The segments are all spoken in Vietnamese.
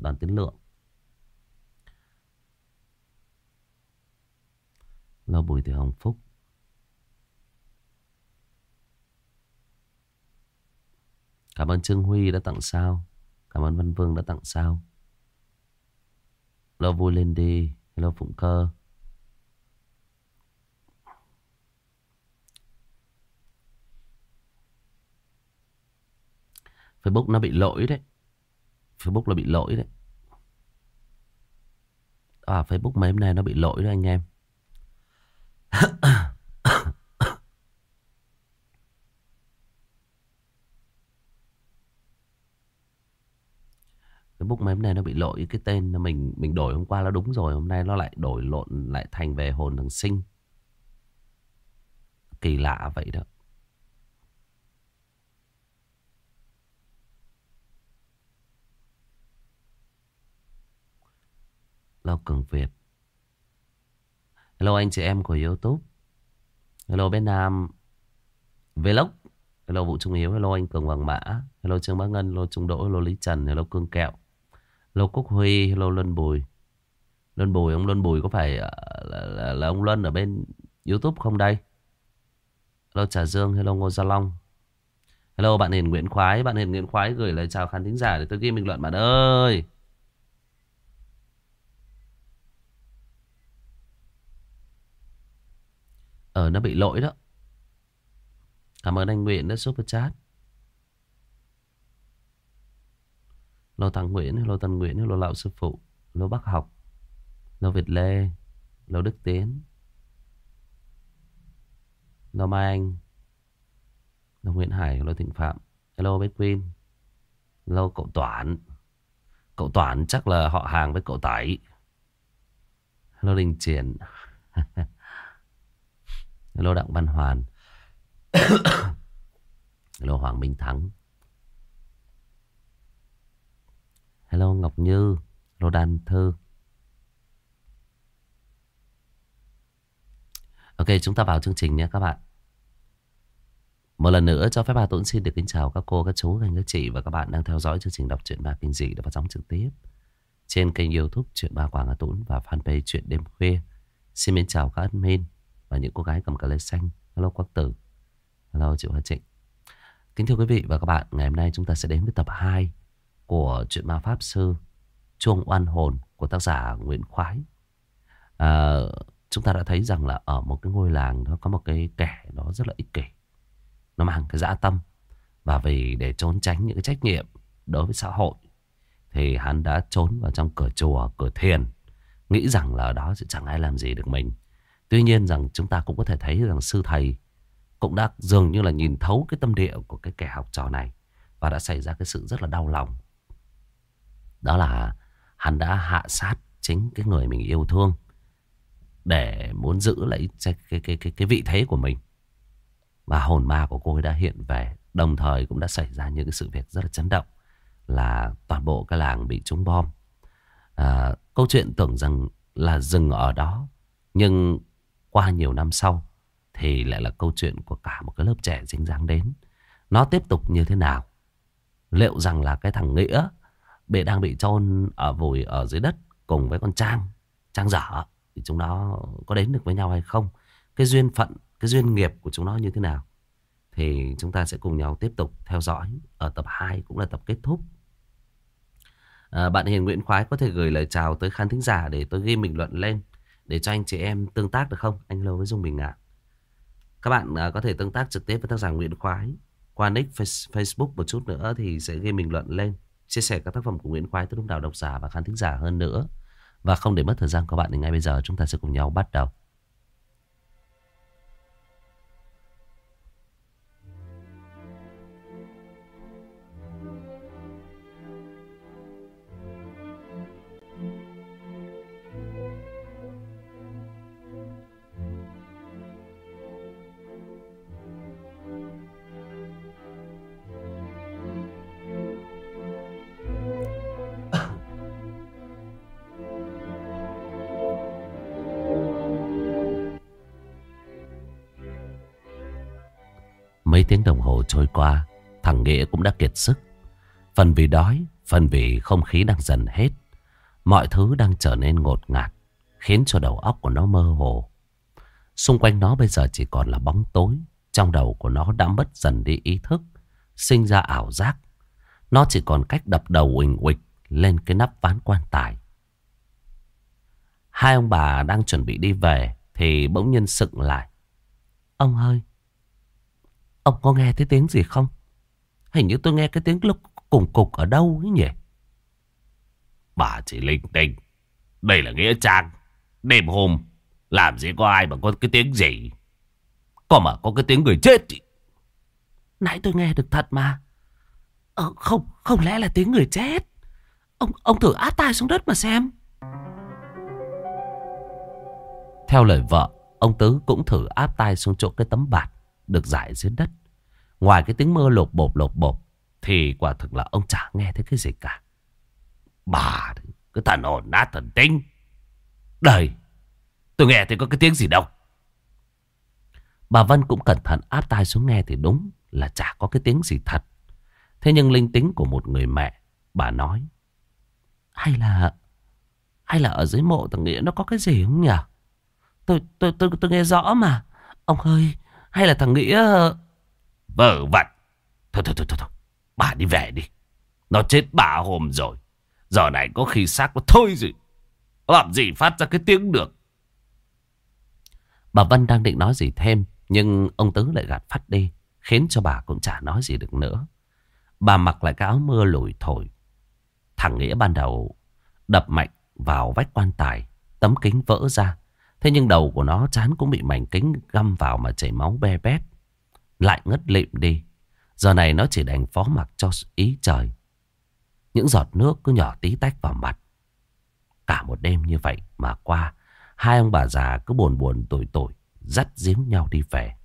Đoàn Tiến Lượng. Hello Bùi Thị Hồng Phúc. Cảm ơn Trương Huy đã tặng sao. Cảm ơn Văn Vương đã tặng sao. Hello Vui Lên Đi. Hello Phụng Cơ. Facebook nó bị lỗi đấy. Facebook nó bị lỗi đấy. Facebook mấy hôm nay nó bị lỗi đấy anh em. Facebook mấy hôm nay nó bị lỗi. Cái tên mình đổi hôm qua nó đúng rồi, hôm nay nó lại đổi lộn lại thành Về Hồn Thằng Sinh. Kỳ lạ vậy đó. Hello Cường Việt. Hello anh chị em của YouTube. Hello bên Nam Vlog. Hello Vũ Trung Hiếu. Hello anh Cường Hoàng Mã. Hello Trương Bá Ngân. Hello Trung Đỗ. Hello Lý Trần. Hello Cương Kẹo. Hello Quốc Huy. Hello Luân Bùi. Luân Bùi, ông Luân Bùi có phải là ông Luân ở bên YouTube không đây? Hello Trà Dương. Hello Ngô Gia Long. Hello bạn Hiền Nguyễn Khoái. Bạn Hiền Nguyễn Khoái gửi lời chào khán thính giả để tôi ghi bình luận bạn ơi. Nó bị lỗi đó. Cảm ơn anh Nguyễn đã super chat. Hello Thằng Nguyễn. Hello Tân Nguyễn. Hello Lão Sư Phụ. Hello Bác Học. Hello Việt Lê. Hello Đức Tiến. Hello Mai Anh. Hello Nguyễn Hải. Hello Thịnh Phạm. Hello Bế Quyên. Hello cậu Toản. Cậu Toản chắc là họ hàng với cậu Tải. Hello Đình Triển. Hello Đặng Văn Hoàn. Hello Hoàng Minh Thắng. Hello Ngọc Như. Hello Đan Thư. Ok, chúng ta vào chương trình nhé các bạn. Một lần nữa cho phép Hà Tuấn xin được kính chào các cô, các chú, các anh, các chị và các bạn đang theo dõi chương trình đọc truyện ma kinh dị được phát sóng trực tiếp trên kênh YouTube Truyện Ma Quảng Hà Tuấn và fanpage Truyện Đêm Khuya. Xin mến chào các admin và những cô gái cầm cờ lê xanh. Hello Quang Tử. Hello Triệu Hà Trịnh. Kính thưa quý vị và các bạn, ngày hôm nay chúng ta sẽ đến với tập 2 của truyện ma Pháp Sư Chuông Oan Hồn của tác giả Nguyễn Khoái. Chúng ta đã thấy rằng là ở một cái ngôi làng đó có một cái kẻ đó rất là ích kỷ. Nó mang cái dã tâm. Và vì để trốn tránh những cái trách nhiệm đối với xã hội thì hắn đã trốn vào trong cửa chùa, cửa thiền, nghĩ rằng là ở đó sẽ chẳng ai làm gì được mình. Tuy nhiên rằng chúng ta cũng có thể thấy rằng sư thầy cũng đã dường như là nhìn thấu cái tâm địa của cái kẻ học trò này. Và đã xảy ra cái sự rất là đau lòng. Đó là hắn đã hạ sát chính cái người mình yêu thương để muốn giữ lấy cái vị thế của mình. Và hồn ma của cô ấy đã hiện về. Đồng thời cũng đã xảy ra những cái sự việc rất là chấn động. Là toàn bộ cái làng bị trúng bom. Câu chuyện tưởng rằng là dừng ở đó. Nhưng qua nhiều năm sau thì lại là câu chuyện của cả một cái lớp trẻ dính dáng đến. Nó tiếp tục như thế nào? Liệu rằng là cái thằng Nghĩa đang bị chôn vùi ở dưới đất cùng với con Trang dở, thì chúng nó có đến được với nhau hay không? Cái duyên phận, cái duyên nghiệp của chúng nó như thế nào? Thì chúng ta sẽ cùng nhau tiếp tục theo dõi ở tập 2 cũng là tập kết thúc. Bạn Hiền Nguyễn Khoái có thể gửi lời chào tới khán thính giả để tôi ghi bình luận lên để cho anh chị em tương tác được không? Anh Lâu với Dung Bình Ngạn. Các bạn có thể tương tác trực tiếp với tác giả Nguyễn Khoái qua nick Facebook một chút nữa thì sẽ ghi bình luận lên, chia sẻ các tác phẩm của Nguyễn Khoái tới đông đảo độc giả và khán thính giả hơn nữa. Và không để mất thời gian của bạn thì ngay bây giờ chúng ta sẽ cùng nhau bắt đầu. Mấy tiếng đồng hồ trôi qua, thằng Nghĩa cũng đã kiệt sức. Phần vì đói, Phần vì không khí đang dần hết, mọi thứ đang trở nên ngột ngạt, khiến cho đầu óc của nó mơ hồ. Xung quanh nó bây giờ chỉ còn là bóng tối. Trong đầu của nó đã mất dần đi ý thức, sinh ra ảo giác. Nó chỉ còn cách đập đầu uỳnh uịch lên cái nắp ván quan tài. Hai ông bà đang chuẩn bị đi về thì bỗng nhiên sững lại. Ông ơi, ông có nghe thấy tiếng gì không? Hình như tôi nghe cái tiếng lúc cùng cục ở đâu ấy nhỉ? Bà chỉ linh tinh. Đây là nghĩa trang. Đêm hôm làm gì có ai mà có cái tiếng gì. Có mà có cái tiếng người chết ý. Nãy tôi nghe được thật mà. Không lẽ là tiếng người chết? Ông thử áp tai xuống đất mà xem. Theo lời vợ, ông Tứ cũng thử áp tai xuống chỗ cái tấm bạt được rải dưới đất. Ngoài cái tiếng mưa lộp bộp thì quả thực là ông chả nghe thấy cái gì cả. Bà cái thần hồn nát thần tinh. Đây, tôi nghe thấy có cái tiếng gì đâu. Bà Vân cũng cẩn thận áp tai xuống nghe thì đúng là chả có cái tiếng gì thật. Thế nhưng linh tính của một người mẹ, bà nói: Hay là ở dưới mộ thằng Nghĩa nó có cái gì không nhỉ? Tôi nghe rõ mà. Ông ơi, hay là thằng Nghĩa... Vớ vẩn. Thôi. Bà đi về đi. Nó chết 3 hôm rồi. Giờ này có khi xác nó thôi rồi. Làm gì phát ra cái tiếng được. Bà Vân đang định nói gì thêm, nhưng ông Tứ lại gạt phắt đi, khiến cho bà cũng chả nói gì được nữa. Bà mặc lại cái áo mưa lủi thổi. Thằng Nghĩa ban đầu đập mạnh vào vách quan tài, tấm kính vỡ ra. Thế nhưng đầu của nó trán cũng bị mảnh kính găm vào mà chảy máu be bét, lại ngất lịm đi. Giờ này nó chỉ đành phó mặc cho ý trời. Những giọt nước cứ nhỏ tí tách vào mặt. Cả một đêm như vậy mà qua, hai ông bà già cứ buồn tủi dắt díu nhau đi về.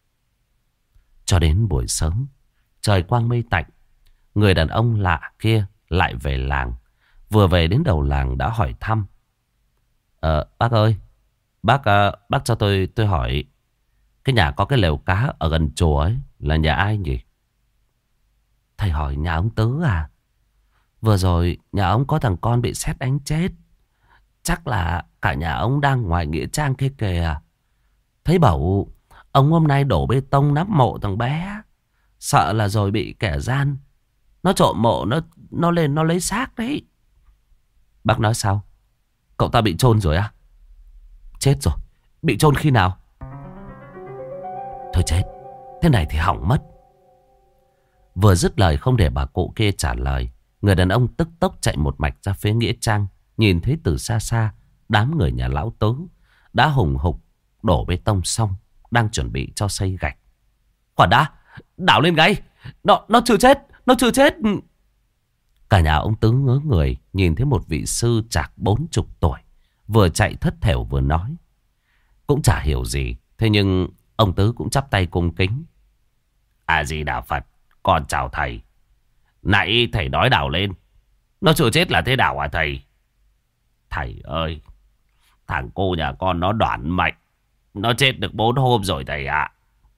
Cho đến buổi sớm, trời quang mây tạnh, người đàn ông lạ kia lại về làng. Vừa về đến đầu làng đã hỏi thăm: Bác ơi, bác cho tôi hỏi, cái nhà có cái lều cá ở gần chùa ấy là nhà ai nhỉ? Thầy hỏi nhà ông Tứ à? Vừa rồi nhà ông có thằng con bị sét đánh chết. Chắc là cả nhà ông đang ngoài nghĩa trang kia kìa. Thấy bảo ông hôm nay đổ bê tông nắp mộ thằng bé, sợ là rồi bị kẻ gian nó trộm mộ, nó lên nó lấy xác đấy. Bác nói sao? Cậu ta bị chôn rồi à? Chết rồi. Bị chôn khi nào? Thôi chết, thế này thì hỏng mất. Vừa dứt lời không để bà cụ kia trả lời, người đàn ông tức tốc chạy một mạch ra phía nghĩa trang. Nhìn thấy từ xa xa, đám người nhà lão Tứ đã hùng hục đổ bê tông xong, đang chuẩn bị cho xây gạch. Quả đã, đảo lên ngay. Nó chưa chết, nó chưa chết. Cả nhà ông Tứ ngớ người nhìn thấy một vị sư chạc 40 tuổi vừa chạy thất thểu vừa nói. Cũng chả hiểu gì, thế nhưng ông Tứ cũng chắp tay cung kính. A Di Đà Phật, con chào thầy. Nãy thầy nói đảo lên, nó chưa chết là thế nào hả thầy? Thầy ơi, thằng cô nhà con nó đoản mệnh, nó chết được 4 hôm rồi thầy ạ.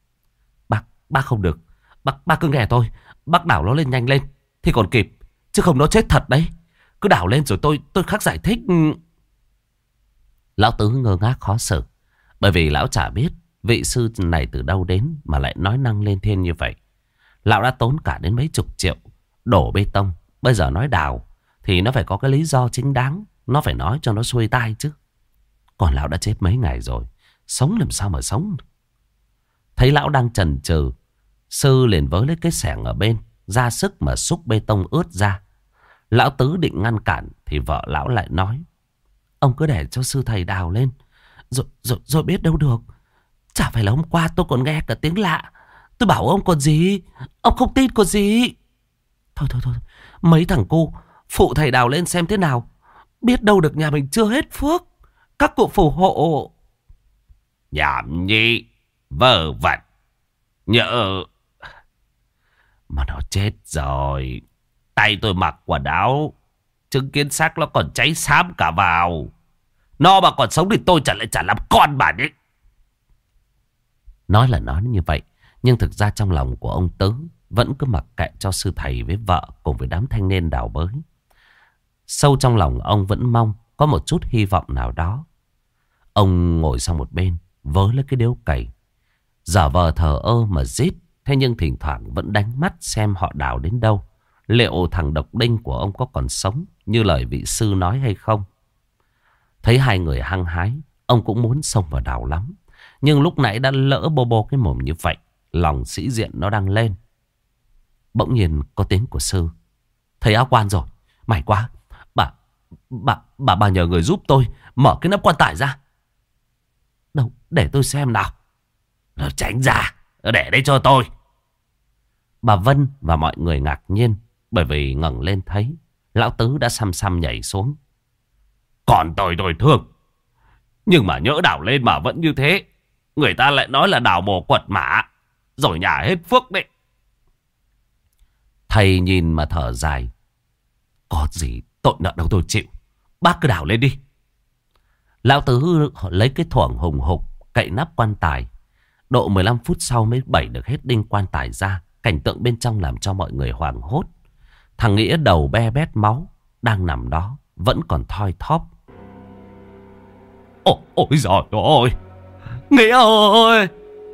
Bác không được. Bác cứ nghe tôi. Bác đảo nó lên nhanh lên thì còn kịp, chứ không nó chết thật đấy. Cứ đảo lên rồi tôi khắc giải thích. Lão Tứ ngơ ngác khó xử, bởi vì lão chả biết vị sư này từ đâu đến mà lại nói năng lên thiên như vậy. Lão đã tốn cả đến mấy chục triệu đổ bê tông, bây giờ nói đào thì nó phải có cái lý do chính đáng. Nó phải nói cho nó xuôi tai chứ. Còn lão đã chết mấy ngày rồi, sống làm sao mà sống. Thấy lão đang chần chừ, sư liền với lấy cái xẻng ở bên, ra sức mà xúc bê tông ướt ra. Lão Tứ định ngăn cản thì vợ lão lại nói: Ông cứ để cho sư thầy đào lên, rồi biết đâu được. Chả phải là hôm qua tôi còn nghe cả tiếng lạ. Tôi bảo ông còn gì, ông không tin còn gì. Thôi, mấy thằng cu phụ thầy đào lên xem thế nào. Biết đâu được nhà mình chưa hết phước, các cụ phù hộ. Nhảm nhí, vớ vẩn. Nhỡ mà nó chết rồi, tay tôi mặc quần áo, chứng kiến xác nó còn cháy xám cả vào. Nó mà còn sống thì tôi chả làm con bà đấy. Nói là nói như vậy, nhưng thực ra trong lòng của ông Tứ vẫn cứ mặc kệ cho sư thầy với vợ cùng với đám thanh niên đào bới. Sâu trong lòng ông vẫn mong có một chút hy vọng nào đó. Ông ngồi sang một bên, vớ lấy cái điếu cày, giả vờ thờ ơ mà rít. Thế nhưng thỉnh thoảng vẫn đánh mắt xem họ đào đến đâu. Liệu thằng độc đinh của ông có còn sống như lời vị sư nói hay không? Thấy hai người hăng hái, ông cũng muốn xông vào đào lắm. Nhưng lúc nãy đã lỡ bô bô cái mồm như vậy, lòng sĩ diện nó đang lên. Bỗng nhiên có tiếng của sư. Thầy áo quan rồi, may quá. Bà nhờ người giúp tôi mở cái nắp quan tài ra. Đâu, để tôi xem nào. Rồi tránh ra, để đây cho tôi. Bà Vân và mọi người ngạc nhiên, bởi vì ngẩng lên thấy lão tứ đã xăm xăm nhảy xuống. Còn tôi thương. Nhưng mà nhỡ đào lên mà vẫn như thế, người ta lại nói là đào mồ quật mã, rồi nhà hết phước đấy. Thầy nhìn mà thở dài. Có gì tội nợ đâu tôi chịu. Bác cứ đào lên đi. Lão tứ lấy cái thoảng hùng hục cậy nắp quan tài. Độ 15 phút sau mới bẩy được hết đinh quan tài ra. Cảnh tượng bên trong làm cho mọi người hoảng hốt. Thằng Nghĩa đầu be bét máu, đang nằm đó, vẫn còn thoi thóp. Ôi giời ơi, Nghĩa ơi!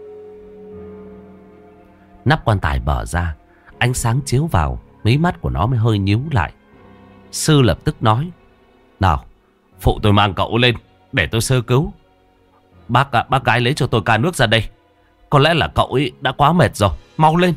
Nắp quan tài mở ra, ánh sáng chiếu vào, mí mắt của nó mới hơi nhíu lại. Sư lập tức nói: Nào, phụ tôi mang cậu lên để tôi sơ cứu. Bác gái lấy cho tôi ca nước ra đây. Có lẽ là cậu ấy đã quá mệt rồi, mau lên.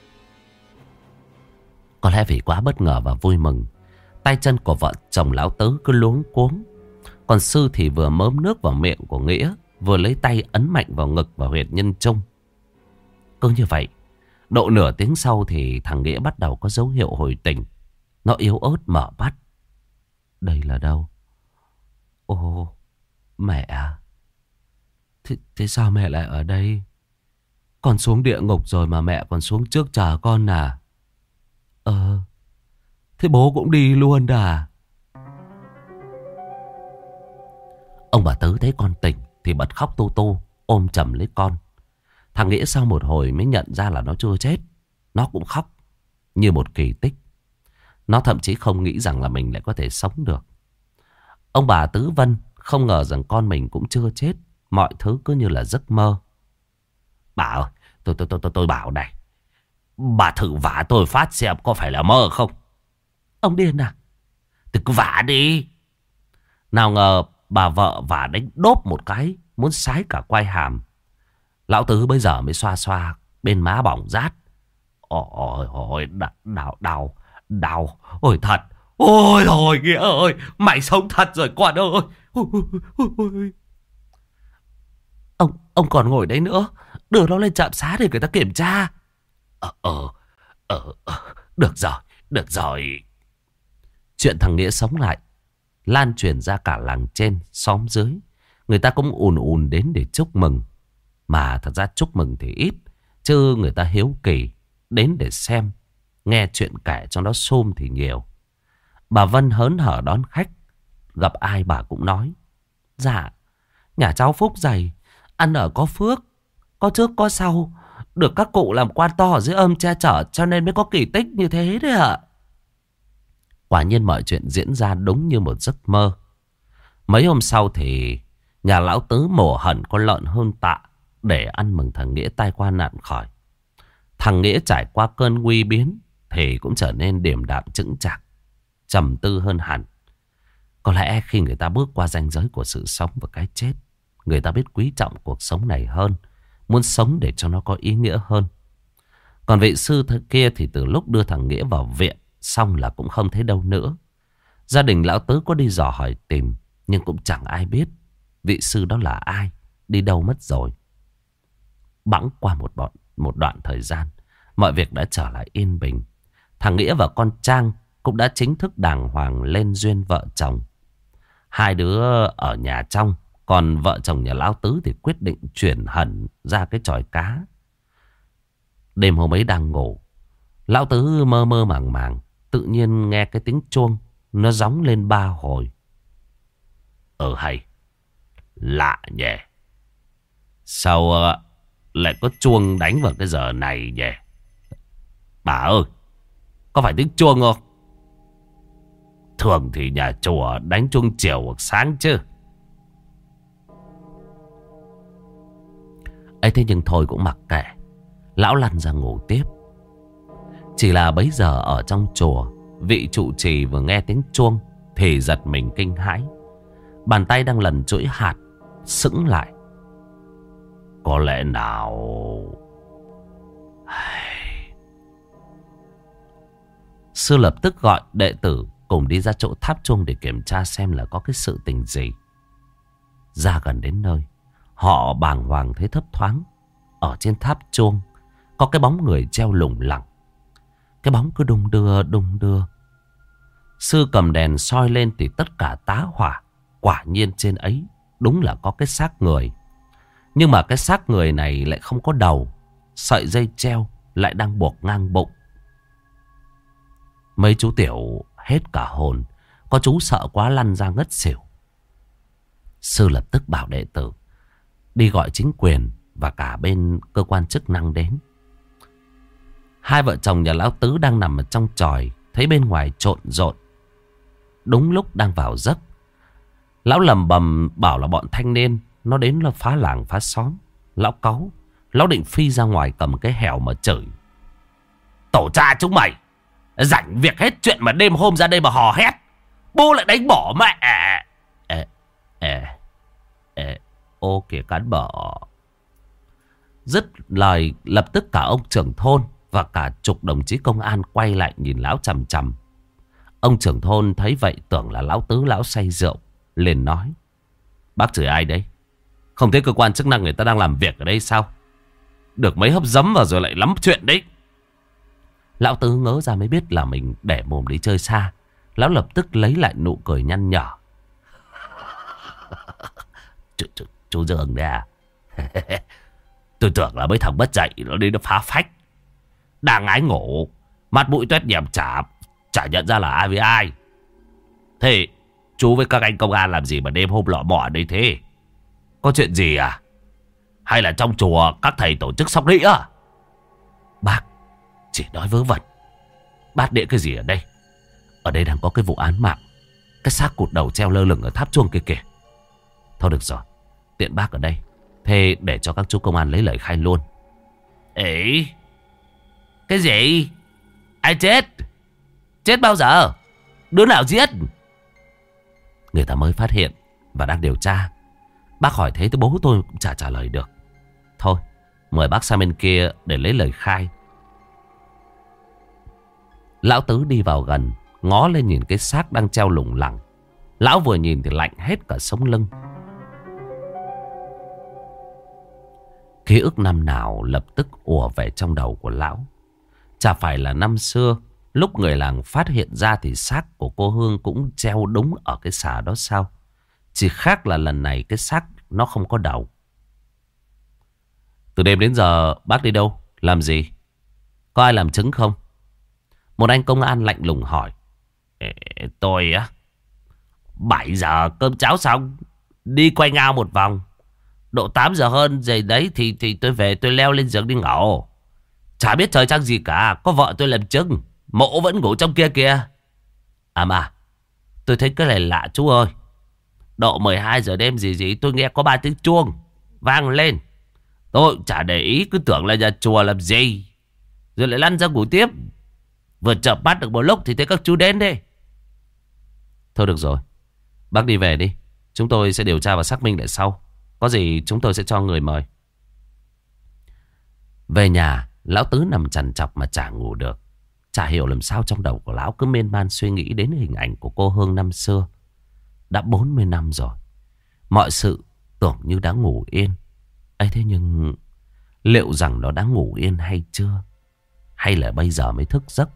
Có lẽ vì quá bất ngờ và vui mừng, tay chân của vợ chồng lão tứ cứ luống cuống. Còn sư thì vừa mớm nước vào miệng của Nghĩa, vừa lấy tay ấn mạnh vào ngực và huyệt nhân trung. Cứ như vậy, độ nửa tiếng sau thì thằng Nghĩa bắt đầu có dấu hiệu hồi tỉnh. Nó yếu ớt mở mắt. Đây là đâu? Ồ, mẹ à? Thế sao mẹ lại ở đây? Con xuống địa ngục rồi mà mẹ còn xuống trước chờ con à? Thế bố cũng đi luôn à? Ông bà Tứ thấy con tỉnh thì bật khóc tu tu, ôm chầm lấy con. Thằng Nghĩa sau một hồi mới nhận ra là nó chưa chết. Nó cũng khóc như một kỳ tích. Nó thậm chí không nghĩ rằng là mình lại có thể sống được. Ông bà Tứ Vân không ngờ rằng con mình cũng chưa chết. Mọi thứ cứ như là giấc mơ. Bà ơi, tôi bảo này, bà thử vả tôi phát xem có phải là mơ không? Ông điên à? Thì cứ vả đi. Nào ngờ bà vợ vả đánh đốp một cái, muốn sái cả quai hàm. Lão Tứ bây giờ mới xoa xoa bên má bỏng rát. Ôi, đau, ôi thật. Ôi thôi Nghĩa ơi, mày sống thật rồi con ơi. Ông còn ngồi đấy nữa, đưa nó lên trạm xá để người ta kiểm tra. Được rồi. Chuyện thằng Nghĩa sống lại lan truyền ra cả làng trên, xóm dưới. Người ta cũng ùn ùn đến để chúc mừng. Mà thật ra chúc mừng thì ít, chứ người ta hiếu kỳ đến để xem, nghe chuyện kể cho nó xôm thì nhiều. Bà Vân hớn hở đón khách, gặp ai bà cũng nói: Dạ, nhà cháu phúc dày, ăn ở có phước, có trước có sau, được các cụ làm quan to ở dưới âm che chở, cho nên mới có kỳ tích như thế đấy ạ. Quả nhiên mọi chuyện diễn ra đúng như một giấc mơ. Mấy hôm sau thì nhà lão Tứ mổ hẳn con lợn hơn tạ để ăn mừng thằng Nghĩa tai qua nạn khỏi. Thằng Nghĩa trải qua cơn nguy biến thì cũng trở nên điềm đạm chững chạc, trầm tư hơn hẳn. Có lẽ khi người ta bước qua ranh giới của sự sống và cái chết, người ta biết quý trọng cuộc sống này hơn, muốn sống để cho nó có ý nghĩa hơn. Còn vị sư kia thì từ lúc đưa thằng Nghĩa vào viện xong là cũng không thấy đâu nữa. Gia đình lão Tứ có đi dò hỏi tìm, nhưng cũng chẳng ai biết vị sư đó là ai, đi đâu mất rồi. Bẵng qua một đoạn thời gian, mọi việc đã trở lại yên bình. Thằng Nghĩa và con Trang cũng đã chính thức đàng hoàng lên duyên vợ chồng. Hai đứa ở nhà trong, còn vợ chồng nhà lão Tứ thì quyết định chuyển hẳn ra cái chòi cá. Đêm hôm ấy đang ngủ, lão Tứ mơ mơ màng màng, tự nhiên nghe cái tiếng chuông nó gióng lên 3 hồi. Hay, lạ nhỉ. Sao lại có chuông đánh vào cái giờ này nhỉ? Bà ơi, có phải tiếng chuông không? Thường thì nhà chùa đánh chuông chiều hoặc sáng chứ. ấy thế nhưng thôi cũng mặc kệ. Lão lăn ra ngủ tiếp. Chỉ là bấy giờ ở trong chùa, vị trụ trì vừa nghe tiếng chuông thì giật mình kinh hãi. Bàn tay đang lần chuỗi hạt sững lại. Có lẽ nào... Sư lập tức gọi đệ tử cùng đi ra chỗ tháp chuông để kiểm tra xem là có cái sự tình gì. Ra gần đến nơi, họ bàng hoàng thấy thấp thoáng. Ở trên tháp chuông có cái bóng người treo lủng lẳng. Cái bóng cứ đung đưa đung đưa. Sư cầm đèn soi lên thì tất cả tá hỏa. Quả nhiên trên ấy đúng là có cái xác người. Nhưng mà cái xác người này lại không có đầu. Sợi dây treo lại đang buộc ngang bụng. Mấy chú tiểu hết cả hồn. Có chú sợ quá lăn ra ngất xỉu. Sư lập tức bảo đệ tử đi gọi chính quyền và cả bên cơ quan chức năng đến. Hai vợ chồng nhà lão Tứ đang nằm ở trong chòi, thấy bên ngoài trộn rộn. Đúng lúc đang vào giấc, lão lầm bầm bảo là bọn thanh niên nó đến là phá làng phá xóm. Lão cáu, lão định phi ra ngoài cầm cái hẻo mà chửi. Tổ cha chúng mày rảnh việc hết chuyện mà đêm hôm ra đây mà hò hét. Bố lại đánh bỏ mẹ. Ô kìa cán bỏ. Dứt lời lập tức cả ông trưởng thôn và cả chục đồng chí công an quay lại nhìn lão chằm chằm. Ông trưởng thôn thấy vậy tưởng là lão Tứ lão say rượu, liền nói: Bác chửi ai đấy? Không thấy cơ quan chức năng người ta đang làm việc ở đây sao? Được mấy hấp dấm vào rồi lại lắm chuyện đấy. Lão Tứ ngớ ra mới biết là mình để mồm đi chơi xa. Lão lập tức lấy lại nụ cười nhăn nhở. Chú Dương đấy à? Tôi tưởng là mấy thằng bất dạy nó đi nó phá phách. Đang ái ngủ, mặt mũi tuét nhèm chả nhận ra là ai với ai. Thế chú với các anh công an làm gì mà đêm hôm lọ mọ ở đây thế? Có chuyện gì à? Hay là trong chùa các thầy tổ chức sóc đĩa? Bác chỉ nói vớ vẩn. Bác đĩa cái gì ở đây? Ở đây đang có cái vụ án mạng. Cái xác cụt đầu treo lơ lửng ở tháp chuông kia kìa. Thôi được rồi, tiện bác ở đây, thế để cho các chú công an lấy lời khai luôn. Ấy, cái gì? Ai chết? Chết bao giờ? Đứa nào giết? Người ta mới phát hiện và đang điều tra. Bác hỏi thế thì bố tôi cũng chả trả lời được. Thôi, mời bác sang bên kia để lấy lời khai. Lão Tứ đi vào gần, ngó lên nhìn cái xác đang treo lủng lẳng. Lão vừa nhìn thì lạnh hết cả sống lưng. Ký ức năm nào lập tức ùa về trong đầu của lão. Chả phải là năm xưa, lúc người làng phát hiện ra thì xác của cô Hương cũng treo đúng ở cái xà đó sao? Chỉ khác là lần này cái xác nó không có đầu. Từ đêm đến giờ bác đi đâu? Làm gì? Có ai làm chứng không? Một anh công an lạnh lùng hỏi. Tôi á, 7 giờ cơm cháo xong, đi quanh ao một vòng. Độ 8 giờ hơn rồi đấy thì tôi về, tôi leo lên giường đi ngủ. Chả biết trời trăng gì cả, có vợ tôi làm chứng, mộ vẫn ngủ trong kia kìa. À mà, tôi thấy cái này lạ chú ơi. Độ 12 giờ đêm gì tôi nghe có 3 tiếng chuông vang lên. Tôi chả để ý, cứ tưởng là nhà chùa làm gì, rồi lại lăn ra ngủ tiếp. Vừa chợp mắt được một lúc thì thấy các chú đến đây. Thôi được rồi, bác đi về đi. Chúng tôi sẽ điều tra và xác minh lại sau. Có gì chúng tôi sẽ cho người mời. Về nhà, lão Tứ nằm trằn trọc mà chả ngủ được. Chả hiểu làm sao trong đầu của lão cứ miên man suy nghĩ đến hình ảnh của cô Hương năm xưa. Đã 40 năm rồi. Mọi sự tưởng như đã ngủ yên. ấy thế nhưng liệu rằng nó đã ngủ yên hay chưa? Hay là bây giờ mới thức giấc?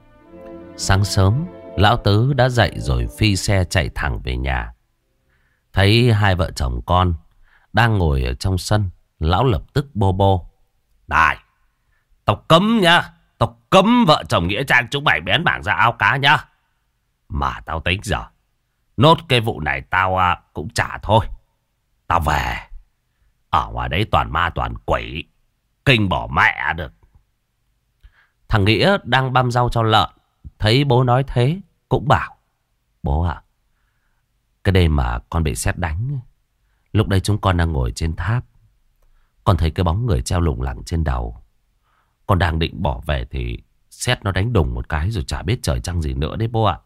Sáng sớm, lão Tứ đã dậy rồi phi xe chạy thẳng về nhà. Thấy hai vợ chồng con đang ngồi ở trong sân, lão lập tức bô bô. Này, tao cấm nhá. Tao cấm vợ chồng nghĩa trang chúng mày bén bảng ra ao cá nhá. Mà tao tính giờ nốt cái vụ này tao cũng trả thôi. Tao về. Ở ngoài đấy toàn ma toàn quỷ. Kinh bỏ mẹ được. Thằng Nghĩa đang băm rau cho lợn, thấy bố nói thế cũng bảo. Bố ạ, cái đêm mà con bị sét đánh, lúc đấy chúng con đang ngồi trên tháp. Con thấy cái bóng người treo lủng lẳng trên đầu. Con đang định bỏ về thì sét nó đánh đùng một cái rồi chả biết trời trăng gì nữa đấy bố ạ.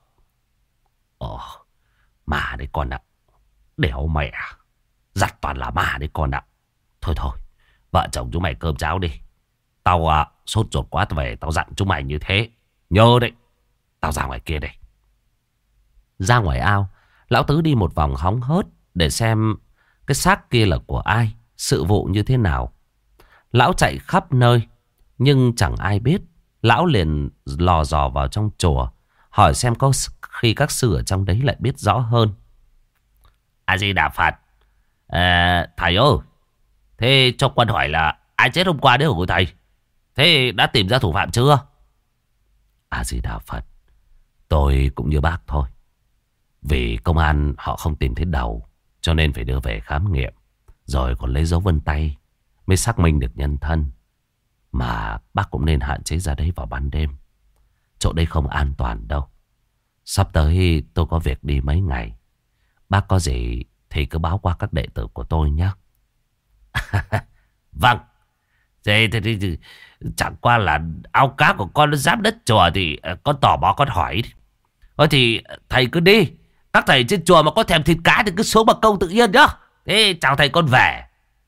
Ma đấy con ạ. Đéo mẹ. Giặt toàn là ma đấy con ạ. Thôi thôi, vợ chồng chúng mày cơm cháo đi. Tao sốt ruột quá, tao về tao dặn chúng mày như thế. Nhớ đấy. Tao ra ngoài kia đây. Ra ngoài ao, lão Tứ đi một vòng hóng hớt để xem cái xác kia là của ai, sự vụ như thế nào. Lão chạy khắp nơi nhưng chẳng ai biết. Lão liền lò dò vào trong chùa, hỏi xem có khi các sư ở trong đấy lại biết rõ hơn. A Di Đà Phật. Thầy ơi, thế cho con hỏi là ai chết hôm qua đấy hả của thầy? Thế đã tìm ra thủ phạm chưa? A Di Đà Phật. Tôi cũng như bác thôi. Vì công an họ không tìm thấy đầu, cho nên phải đưa về khám nghiệm, rồi còn lấy dấu vân tay mới xác minh được nhân thân. Mà bác cũng nên hạn chế ra đấy vào ban đêm. Chỗ đây không an toàn đâu. Sắp tới tôi có việc đi mấy ngày. Bác có gì thì cứ báo qua các đệ tử của tôi nhé. Vâng. Thế chẳng qua là ao cá của con nó giáp đất chùa thì con tò mò con hỏi. Thôi thì thầy cứ đi. Các thầy trên chùa mà có thèm thịt cá thì cứ xuống bằng công tự nhiên nhá. Thế chào thầy, con về.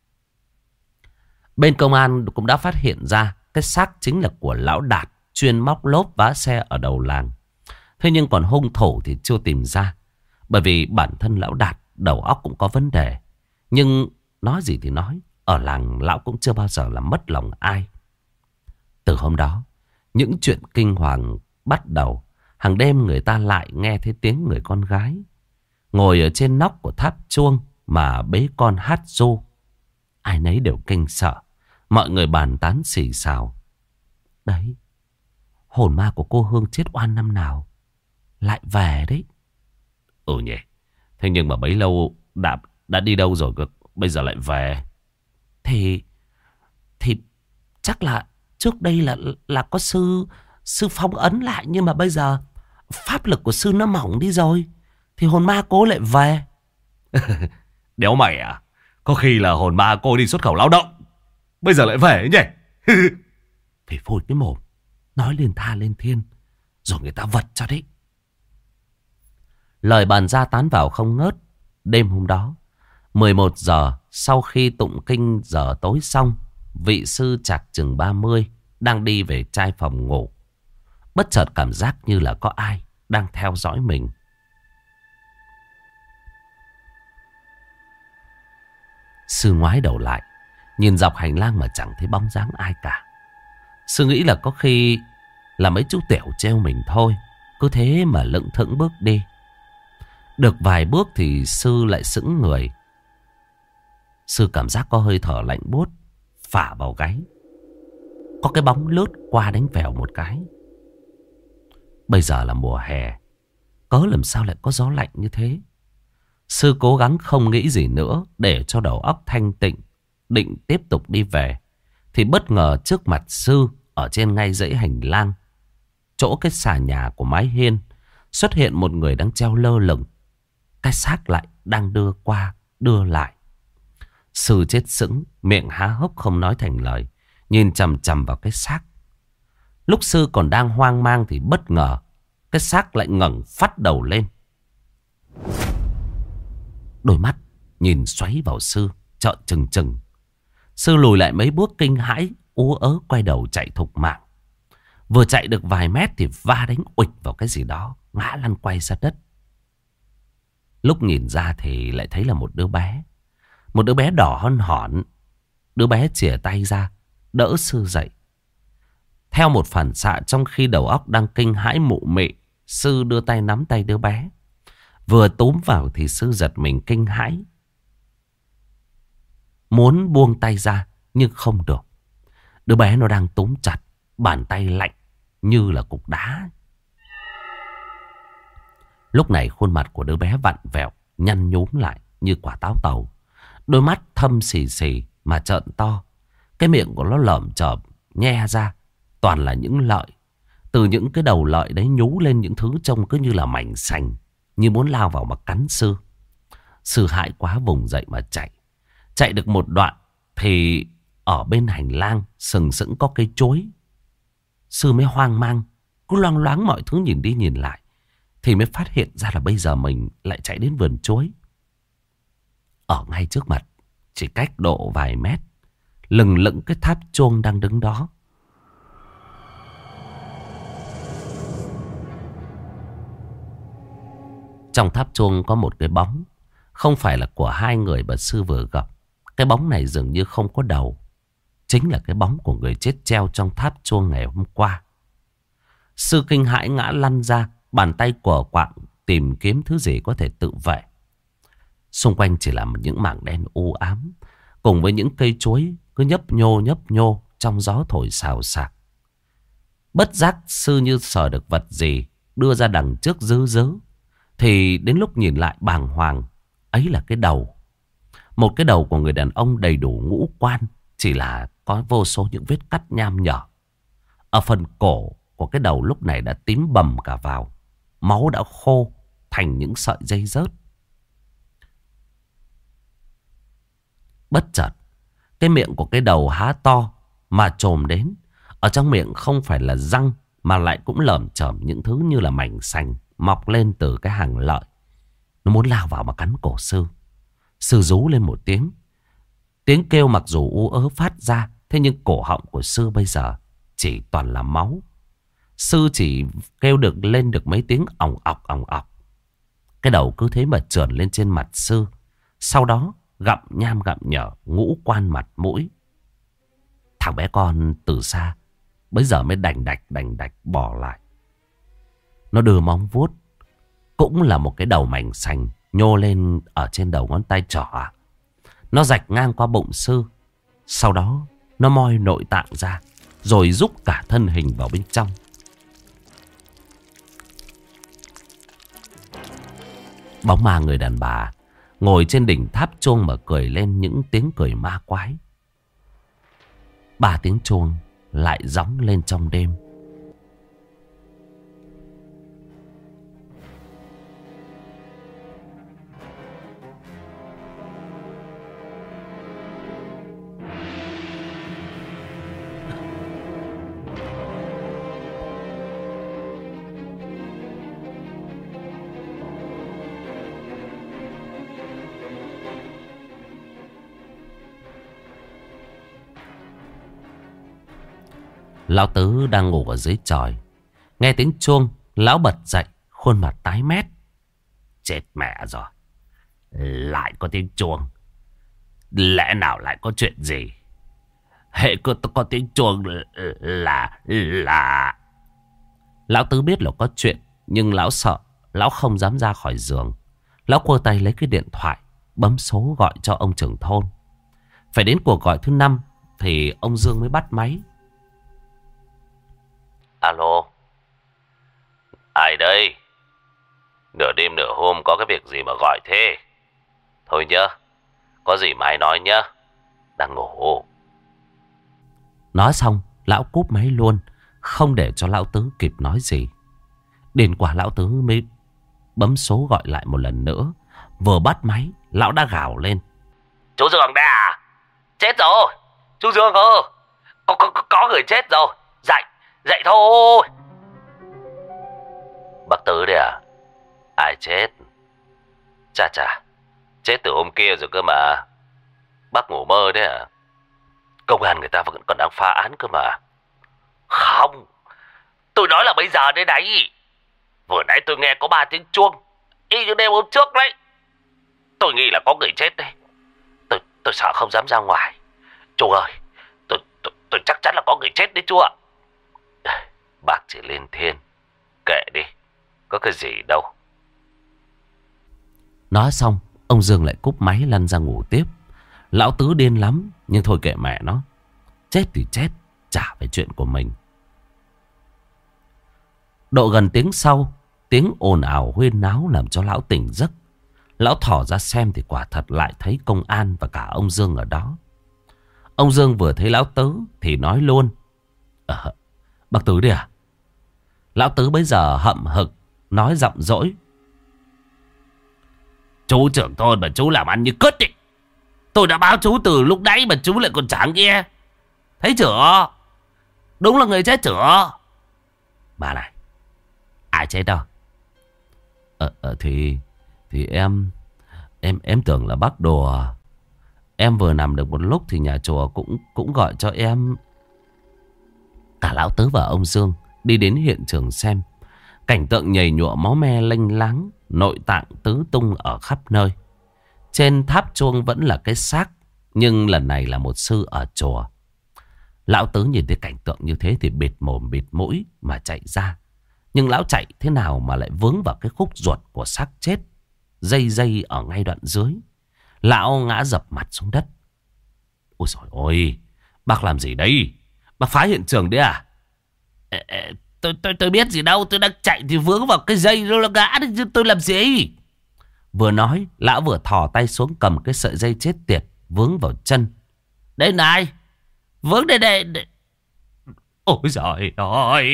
Bên công an cũng đã phát hiện ra cái xác chính là của lão Đạt, chuyên móc lốp vá xe ở đầu làng. Thế nhưng còn hung thủ thì chưa tìm ra. Bởi vì bản thân lão Đạt đầu óc cũng có vấn đề. Nhưng nói gì thì nói, ở làng lão cũng chưa bao giờ làm mất lòng ai. Từ hôm đó, những chuyện kinh hoàng bắt đầu. Hàng đêm người ta lại nghe thấy tiếng người con gái ngồi ở trên nóc của tháp chuông mà bế con hát ru. Ai nấy đều kinh sợ. Mọi người bàn tán xì xào. Đấy, hồn ma của cô Hương chết oan năm nào lại về đấy. Ừ nhỉ. Thế nhưng mà bấy lâu đã đi đâu rồi cơ, bây giờ lại về? Thì chắc là trước đây là có sư phong ấn lại, nhưng mà bây giờ pháp lực của sư nó mỏng đi rồi thì hồn ma cô lại về. Đéo mày à. Có khi là hồn ma cô đi xuất khẩu lao động, bây giờ lại về ấy nhỉ. Thì phôi cái mồm, nói lên tha lên thiên rồi người ta vật cho đấy. Lời bàn ra tán vào không ngớt. Đêm hôm đó 11 giờ sau khi tụng kinh giờ tối xong, vị sư chạc chừng 30 đang đi về trai phòng ngủ. Bất chợt cảm giác như là có ai đang theo dõi mình. Sư ngoái đầu lại, nhìn dọc hành lang mà chẳng thấy bóng dáng ai cả. Sư nghĩ là có khi là mấy chú tiểu treo mình thôi. Cứ thế mà lững thững bước đi. Được vài bước thì sư lại sững người. Sư cảm giác có hơi thở lạnh buốt phả vào gáy. Có cái bóng lướt qua đánh vèo một cái. Bây giờ là mùa hè, cớ làm sao lại có gió lạnh như thế. Sư cố gắng không nghĩ gì nữa để cho đầu óc thanh tịnh, định tiếp tục đi về. Thì bất ngờ trước mặt sư, ở trên ngay dãy hành lang, chỗ cái xà nhà của mái hiên, xuất hiện một người đang treo lơ lửng. Cái xác lại đang đưa qua đưa lại. Sư chết sững, miệng há hốc không nói thành lời, nhìn chằm chằm vào cái xác. Lúc sư còn đang hoang mang thì bất ngờ cái xác lại ngẩng phát đầu lên. Đôi mắt nhìn xoáy vào sư, trợn trừng trừng. Sư lùi lại mấy bước kinh hãi, ú ớ quay đầu chạy thục mạng. Vừa chạy được vài mét thì va đánh uịch vào cái gì đó, ngã lăn quay ra đất. Lúc nhìn ra thì lại thấy là một đứa bé. Một đứa bé đỏ hon hỏn. Đứa bé chìa tay ra đỡ sư dậy. Theo một phản xạ, trong khi đầu óc đang kinh hãi mụ mị, sư đưa tay nắm tay đứa bé. Vừa túm vào thì sư giật mình kinh hãi. Muốn buông tay ra nhưng không được. Đứa bé nó đang túm chặt, bàn tay lạnh như là cục đá. Lúc này khuôn mặt của đứa bé vặn vẹo, nhăn nhúm lại như quả táo tàu. Đôi mắt thâm xì xì mà trợn to. Cái miệng của nó lởm chởm nhe ra, toàn là những lợi. Từ những cái đầu lợi đấy nhú lên những thứ trông cứ như là mảnh sành, như muốn lao vào mà cắn sư. Sư hãi quá vùng dậy mà chạy. Chạy được một đoạn thì ở bên hành lang sừng sững có cây chuối. Sư mới hoang mang, cứ loang loáng mọi thứ nhìn đi nhìn lại, thì mới phát hiện ra là bây giờ mình lại chạy đến vườn chuối. Ở ngay trước mặt, chỉ cách độ vài mét, lừng lững cái tháp chuông đang đứng đó. Trong tháp chuông có một cái bóng, không phải là của hai người mà sư vừa gặp. Cái bóng này dường như không có đầu, chính là cái bóng của người chết treo trong tháp chuông ngày hôm qua. Sư kinh hãi ngã lăn ra, bàn tay của quạng tìm kiếm thứ gì có thể tự vệ. Xung quanh chỉ là những mảng đen u ám, cùng với những cây chuối cứ nhấp nhô trong gió thổi xào xạc. Bất giác sư như sờ được vật gì đưa ra đằng trước dứ dứ, thì đến lúc nhìn lại bàng hoàng, ấy là cái đầu. Một cái đầu của người đàn ông đầy đủ ngũ quan, chỉ là có vô số những vết cắt nham nhở. Ở phần cổ của cái đầu lúc này đã tím bầm cả vào, máu đã khô thành những sợi dây rớt. Bất chợt, cái miệng của cái đầu há to mà trồm đến. Ở trong miệng không phải là răng, mà lại cũng lởm chởm những thứ như là mảnh sành mọc lên từ cái hàng lợi. Nó muốn lao vào mà cắn cổ sư. Sư rú lên một tiếng. Tiếng kêu mặc dù u ớ phát ra, thế nhưng cổ họng của sư bây giờ chỉ toàn là máu. Sư chỉ kêu được lên được mấy tiếng ỏng ọc ỏng ọc. Cái đầu cứ thế mà trườn lên trên mặt sư. Sau đó gặm nham gặm nhở ngũ quan mặt mũi. Thằng bé con từ xa bây giờ mới đành đạch bỏ lại. Nó đưa móng vuốt, cũng là một cái đầu mảnh sành, nhô lên ở trên đầu ngón tay trỏ. Nó rạch ngang qua bụng sư. Sau đó nó moi nội tạng ra, rồi rút cả thân hình vào bên trong. Bóng ma người đàn bà ngồi trên đỉnh tháp chuông mà cười lên những tiếng cười ma quái. 3 tiếng chuông lại gióng lên trong đêm. Lão Tứ đang ngủ ở dưới chòi, nghe tiếng chuông, lão bật dậy, khuôn mặt tái mét. Chết mẹ rồi, lại có tiếng chuông. Lẽ nào lại có chuyện gì? Hệ có tiếng chuông là... Lão Tứ biết là có chuyện, nhưng lão sợ, lão không dám ra khỏi giường. Lão quơ tay lấy cái điện thoại, bấm số gọi cho ông trưởng thôn. Phải đến cuộc gọi thứ 5 thì ông Dương mới bắt máy. Alo, ai đây? Nửa đêm nửa hôm có cái việc gì mà gọi thế? Thôi nhá, có gì mai nói nhá, đang ngủ. Nói xong, lão cúp máy luôn, không để cho lão Tứ kịp nói gì. Đến quả lão Tứ mới bấm số gọi lại một lần nữa. Vừa bắt máy, lão đã gào lên. Chú Dương đây à? Chết rồi! Chú Dương ơi! Có người chết rồi! Dậy thôi! Bác Tứ đây à? Ai chết? Chà, chết từ hôm kia rồi cơ mà. Bác ngủ mơ đấy à? Công an người ta vẫn còn đang phá án cơ mà. Không, tôi nói là bây giờ đây đấy. Vừa nãy tôi nghe có 3 tiếng chuông, y như đêm hôm trước đấy. Tôi nghĩ là có người chết đây. Tôi sợ không dám ra ngoài. Chú ơi, tôi chắc chắn là có người chết đấy chú ạ. Bác chỉ lên thiên, kệ đi, có cái gì đâu. Nói xong, ông Dương lại cúp máy lăn ra ngủ tiếp. Lão Tứ điên lắm, nhưng thôi kệ mẹ nó. Chết thì chết, chả phải chuyện của mình. Độ gần tiếng sau, tiếng ồn ào huyên náo làm cho lão tỉnh giấc. Lão thỏ ra xem thì quả thật lại thấy công an và cả ông Dương ở đó. Ông Dương vừa thấy lão Tứ thì nói luôn: Bác Tứ đi à? Lão Tứ bấy giờ hậm hực nói giọng dỗi: Chú trưởng thôn mà chú làm ăn như cứt ấy. Tôi đã báo chú từ lúc nãy mà chú lại còn chẳng nghe. Thấy chưa? Đúng là người chết chưa? Bà này, ai chết đâu? Thì em tưởng là bác đùa. Em vừa nằm được một lúc thì nhà chùa cũng gọi cho em. Cả lão Tứ và ông Dương đi đến hiện trường xem. Cảnh tượng nhầy nhụa máu me lênh láng, nội tạng tứ tung ở khắp nơi. Trên tháp chuông vẫn là cái xác, nhưng lần này là một sư ở chùa. Lão Tứ nhìn thấy cảnh tượng như thế thì bịt mồm bịt mũi mà chạy ra. Nhưng lão chạy thế nào mà lại vướng vào cái khúc ruột của xác chết, dây ở ngay đoạn dưới. Lão ngã dập mặt xuống đất. Ôi trời ơi, bác làm gì đây? Bác phá hiện trường đấy à? Tôi biết gì đâu. Tôi đang chạy thì vướng vào cái dây nó ngã đấy chứ tôi làm gì. Vừa nói, lão vừa thò tay xuống cầm cái sợi dây chết tiệt vướng vào chân. Đây này, vướng đây. Ôi giời ơi.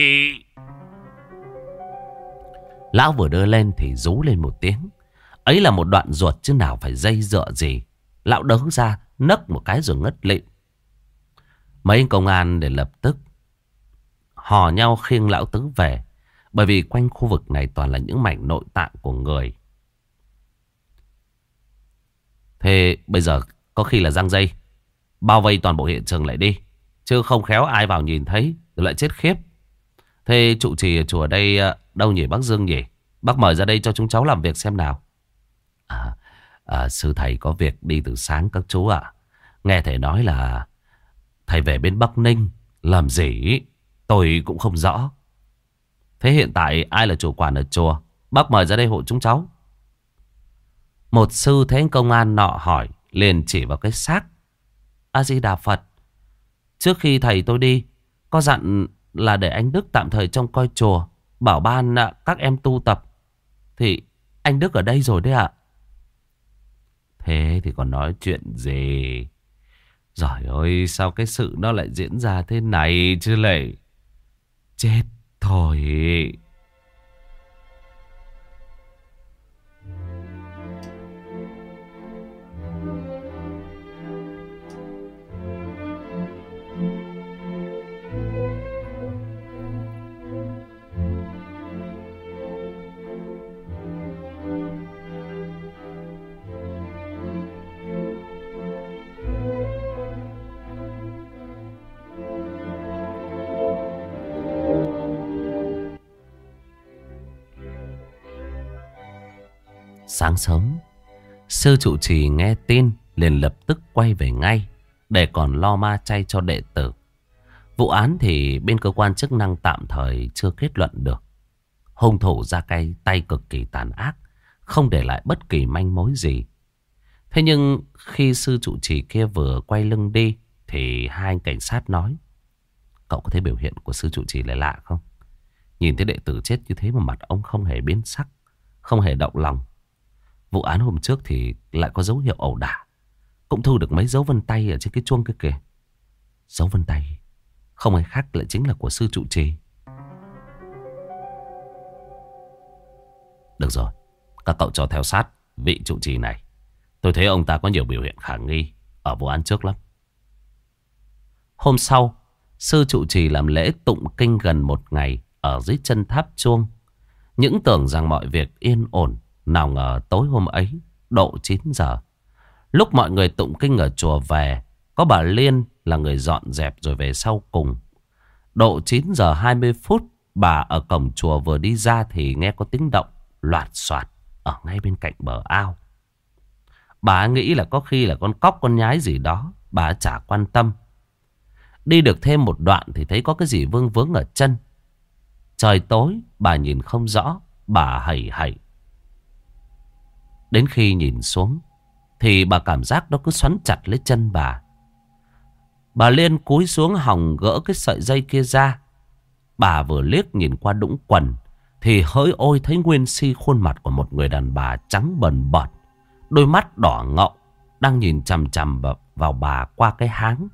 Lão vừa đưa lên thì rú lên một tiếng. Ấy là một đoạn ruột chứ nào phải dây dựa gì. Lão đớ ra, nấc một cái rồi ngất lịm. Mấy công an để lập tức hò nhau khiêng lão Tứ về. Bởi vì quanh khu vực này toàn là những mảnh nội tạng của người. Thế bây giờ có khi là giăng dây, bao vây toàn bộ hiện trường lại đi. Chứ không khéo ai vào nhìn thấy rồi lại chết khiếp. Thế trụ trì ở chùa đây đâu nhỉ bác Dương nhỉ? Bác mời ra đây cho chúng cháu làm việc xem nào. Sư thầy có việc đi từ sáng các chú ạ. Nghe thầy nói là thầy về bên Bắc Ninh làm gì tôi cũng không rõ. Thế hiện tại ai là chủ quản ở chùa? Bác mời ra đây hộ chúng cháu. Một sư thấy công an nọ hỏi, liền chỉ vào cái xác. A Di Đà Phật, trước khi thầy tôi đi có dặn là để anh Đức tạm thời trông coi chùa, bảo ban các em tu tập. Thì anh Đức ở đây rồi đấy ạ. Thế thì còn nói chuyện gì? Giời ơi, sao cái sự nó lại diễn ra thế này chứ lại. Chết thôi. Sáng sớm, sư trụ trì nghe tin liền lập tức quay về ngay để còn lo ma chay cho đệ tử. Vụ án thì bên cơ quan chức năng tạm thời chưa kết luận được. Hung thủ ra tay cực kỳ tàn ác, không để lại bất kỳ manh mối gì. Thế nhưng khi sư trụ trì kia vừa quay lưng đi thì hai anh cảnh sát nói: Cậu có thấy biểu hiện của sư trụ trì lại lạ không? Nhìn thấy đệ tử chết như thế mà mặt ông không hề biến sắc, không hề động lòng. Vụ án hôm trước thì lại có dấu hiệu ẩu đả, cũng thu được mấy dấu vân tay ở trên cái chuông kia kìa. Dấu vân tay không ai khác lại chính là của sư trụ trì. Được rồi, các cậu cho theo sát vị trụ trì này. Tôi thấy ông ta có nhiều biểu hiện khả nghi ở vụ án trước lắm. Hôm sau, sư trụ trì làm lễ tụng kinh gần một ngày ở dưới chân tháp chuông. Những tưởng rằng mọi việc yên ổn, nào ngờ tối hôm ấy, độ 9 giờ. Lúc mọi người tụng kinh ở chùa về, có bà Liên là người dọn dẹp rồi về sau cùng. Độ 9 giờ 20 phút, bà ở cổng chùa vừa đi ra thì nghe có tiếng động loạt soạt ở ngay bên cạnh bờ ao. Bà nghĩ là có khi là con cóc con nhái gì đó, bà chả quan tâm. Đi được thêm một đoạn thì thấy có cái gì vương vướng ở chân. Trời tối, bà nhìn không rõ, bà hẩy hẩy Đến khi nhìn xuống thì bà cảm giác nó cứ xoắn chặt lấy chân bà. Bà Liên cúi xuống hòng gỡ cái sợi dây kia ra. Bà vừa liếc nhìn qua đũng quần thì hỡi ôi thấy nguyên si khuôn mặt của một người đàn bà trắng bần bật, đôi mắt đỏ ngậu, đang nhìn chằm chằm vào bà qua cái háng.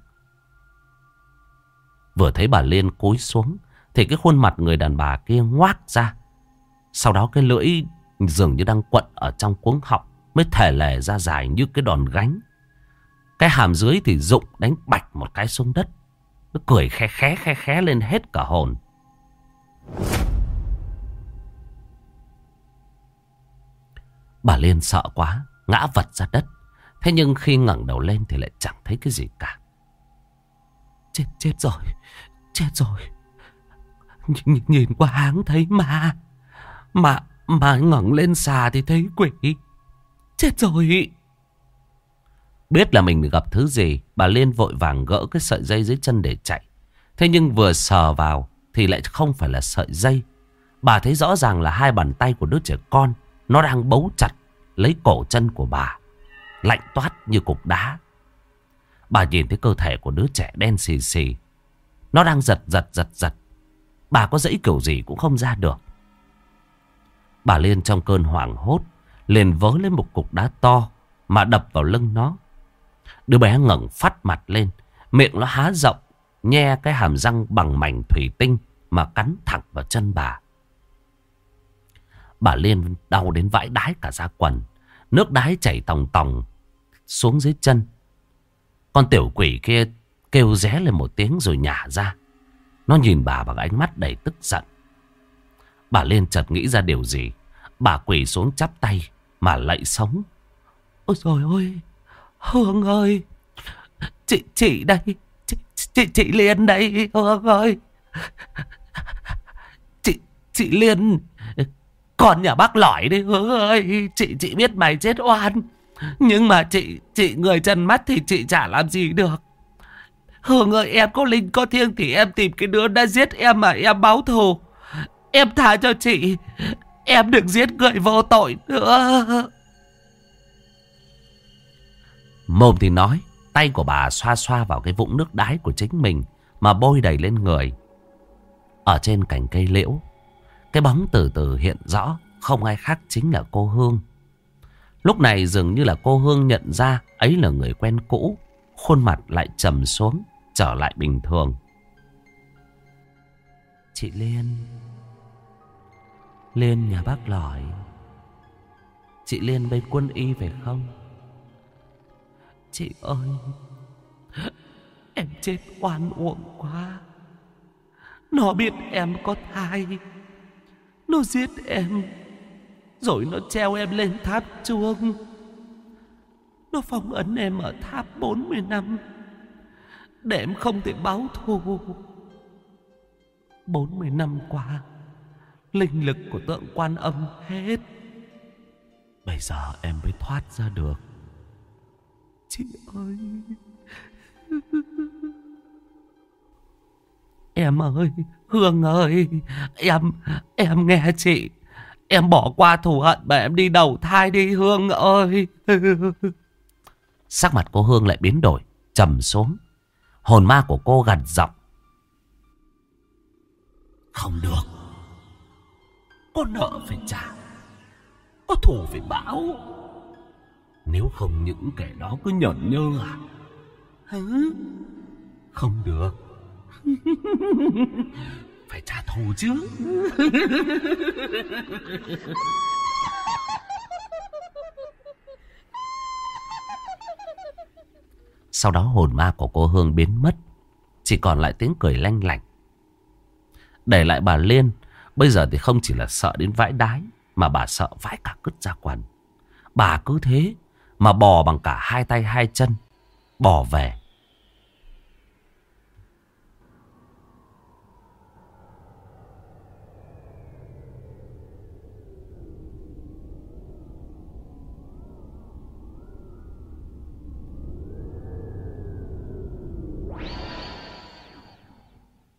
Vừa thấy bà Liên cúi xuống thì cái khuôn mặt người đàn bà kia ngoác ra. Sau đó cái lưỡi dường như đang quặn ở trong cuống họng mới thè lè ra dài như cái đòn gánh. Cái hàm dưới thì rụng đánh bạch một cái xuống đất. Nó cười khe khé lên hết cả hồn. Bà Liên sợ quá, ngã vật ra đất. Thế nhưng khi ngẩng đầu lên thì lại chẳng thấy cái gì cả. Chết rồi, chết rồi. Nhìn qua háng thấy mà ngẩng lên xà thì thấy quỷ. Chết rồi. Biết là mình gặp thứ gì, bà Liên vội vàng gỡ cái sợi dây dưới chân để chạy. Thế nhưng vừa sờ vào thì lại không phải là sợi dây. Bà thấy rõ ràng là hai bàn tay của đứa trẻ con. Nó đang bấu chặt lấy cổ chân của bà, lạnh toát như cục đá. Bà nhìn thấy cơ thể của đứa trẻ đen xì xì. Nó đang giật. Bà có giãy kiểu gì cũng không ra được. Bà Liên trong cơn hoảng hốt liền vớ lên một cục đá to mà đập vào lưng nó. Đứa bé ngẩng phát mặt lên, miệng nó há rộng, nhe cái hàm răng bằng mảnh thủy tinh mà cắn thẳng vào chân bà. Bà Liên đau đến vãi đái cả da quần. Nước đái chảy tòng tòng xuống dưới chân. Con tiểu quỷ kia kêu ré lên một tiếng rồi nhả ra. Nó nhìn bà bằng ánh mắt đầy tức giận. Bà Liên chợt nghĩ ra điều gì. Bà quỳ xuống chắp tay mà lạy sống. Ôi trời ơi, Hương ơi, chị đây, chị Liên đây, Hương ơi. Chị Liên, con nhà bác Lỏi đấy Hương ơi. Chị biết mày chết oan, nhưng mà chị người trần mắt thì chị chả làm gì được. Hương ơi, em có linh có thiêng thì em tìm cái đứa đã giết em mà em báo thù. Em tha cho chị, em đừng giết người vô tội nữa. Mồm thì nói, tay của bà xoa xoa vào cái vũng nước đái của chính mình mà bôi đầy lên người. Ở trên cành cây liễu, cái bóng từ từ hiện rõ, không ai khác chính là cô Hương. Lúc này dường như là cô Hương nhận ra ấy là người quen cũ. Khuôn mặt lại trầm xuống, trở lại bình thường. Chị Liên, Liên nhà bác Lỏi. Chị Liên bên quân y phải không? Chị ơi, em chết oan uổng quá. Nó biết em có thai, nó giết em, rồi nó treo em lên tháp chuông. Nó phong ấn em ở tháp 40 năm để em không thể báo thù. 40 năm qua, linh lực của tượng Quan Âm hết. Bây giờ em mới thoát ra được. Chị ơi, em ơi, Hương ơi, em nghe chị. Em bỏ qua thù hận mà em đi đầu thai đi Hương ơi. Sắc mặt cô Hương lại biến đổi, trầm xuống. Hồn ma của cô gằn giọng. Không được, có nợ phải trả, có thù phải báo. Nếu không những kẻ đó cứ nhởn nhơ à? Không được. Phải trả thù chứ. Sau đó hồn ma của cô Hương biến mất, chỉ còn lại tiếng cười lanh lảnh. Để lại bà Liên, bây giờ thì không chỉ là sợ đến vãi đái, mà bà sợ vãi cả cứt da quần. Bà cứ thế mà bò bằng cả hai tay hai chân, bò về.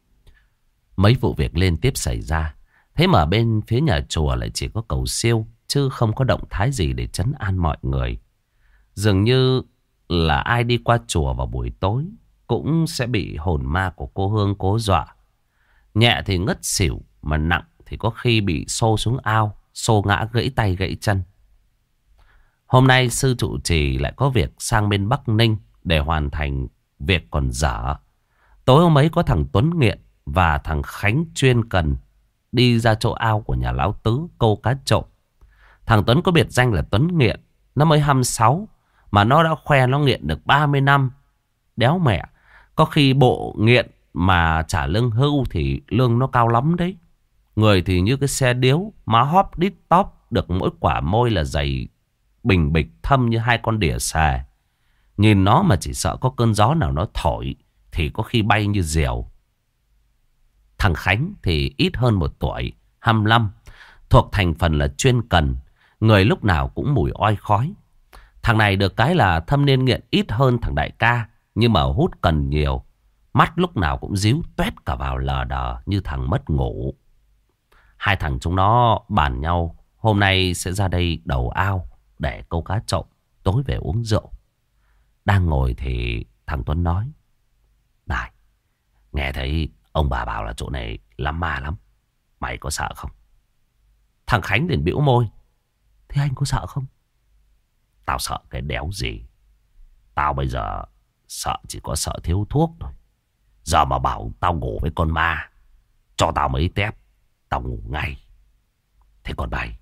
Mấy vụ việc liên tiếp xảy ra. Thế mà bên phía nhà chùa lại chỉ có cầu siêu, chứ không có động thái gì để trấn an mọi người. Dường như là ai đi qua chùa vào buổi tối cũng sẽ bị hồn ma của cô Hương cố dọa. Nhẹ thì ngất xỉu, mà nặng thì có khi bị xô xuống ao, xô ngã gãy tay gãy chân. Hôm nay sư trụ trì lại có việc sang bên Bắc Ninh để hoàn thành việc còn dở. Tối hôm ấy có thằng Tuấn Nghiện và thằng Khánh chuyên cần đi ra chỗ ao của nhà lão Tứ câu cá trộm. Thằng Tuấn có biệt danh là Tuấn Nghiện. Nó mới 26 mà nó đã khoe nó nghiện được 30 năm. Đéo mẹ, có khi bộ nghiện mà trả lương hưu thì lương nó cao lắm đấy. Người thì như cái xe điếu, má hóp đít tóp, được mỗi quả môi là dày bình bịch thâm như hai con đỉa xà. Nhìn nó mà chỉ sợ có cơn gió nào nó thổi thì có khi bay như diều. Thằng Khánh thì ít hơn 1 tuổi, 25, thuộc thành phần là chuyên cần, người lúc nào cũng mùi oi khói. Thằng này được cái là thâm niên nghiện ít hơn thằng đại ca, nhưng mà hút cần nhiều. Mắt lúc nào cũng díu tuét cả vào lờ đờ như thằng mất ngủ. Hai thằng chúng nó bàn nhau hôm nay sẽ ra đây đầu ao để câu cá trộm, tối về uống rượu. Đang ngồi thì thằng Tuấn nói: "Này, nghe thấy ông bà bảo là chỗ này lắm ma lắm, mày có sợ không?" Thằng Khánh liền bĩu môi: "Thế anh có sợ không?" "Tao sợ cái đéo gì. Tao bây giờ sợ chỉ có sợ thiếu thuốc thôi. Giờ mà bảo tao ngủ với con ma, cho tao mấy tép, tao ngủ ngay. Thế còn mày?"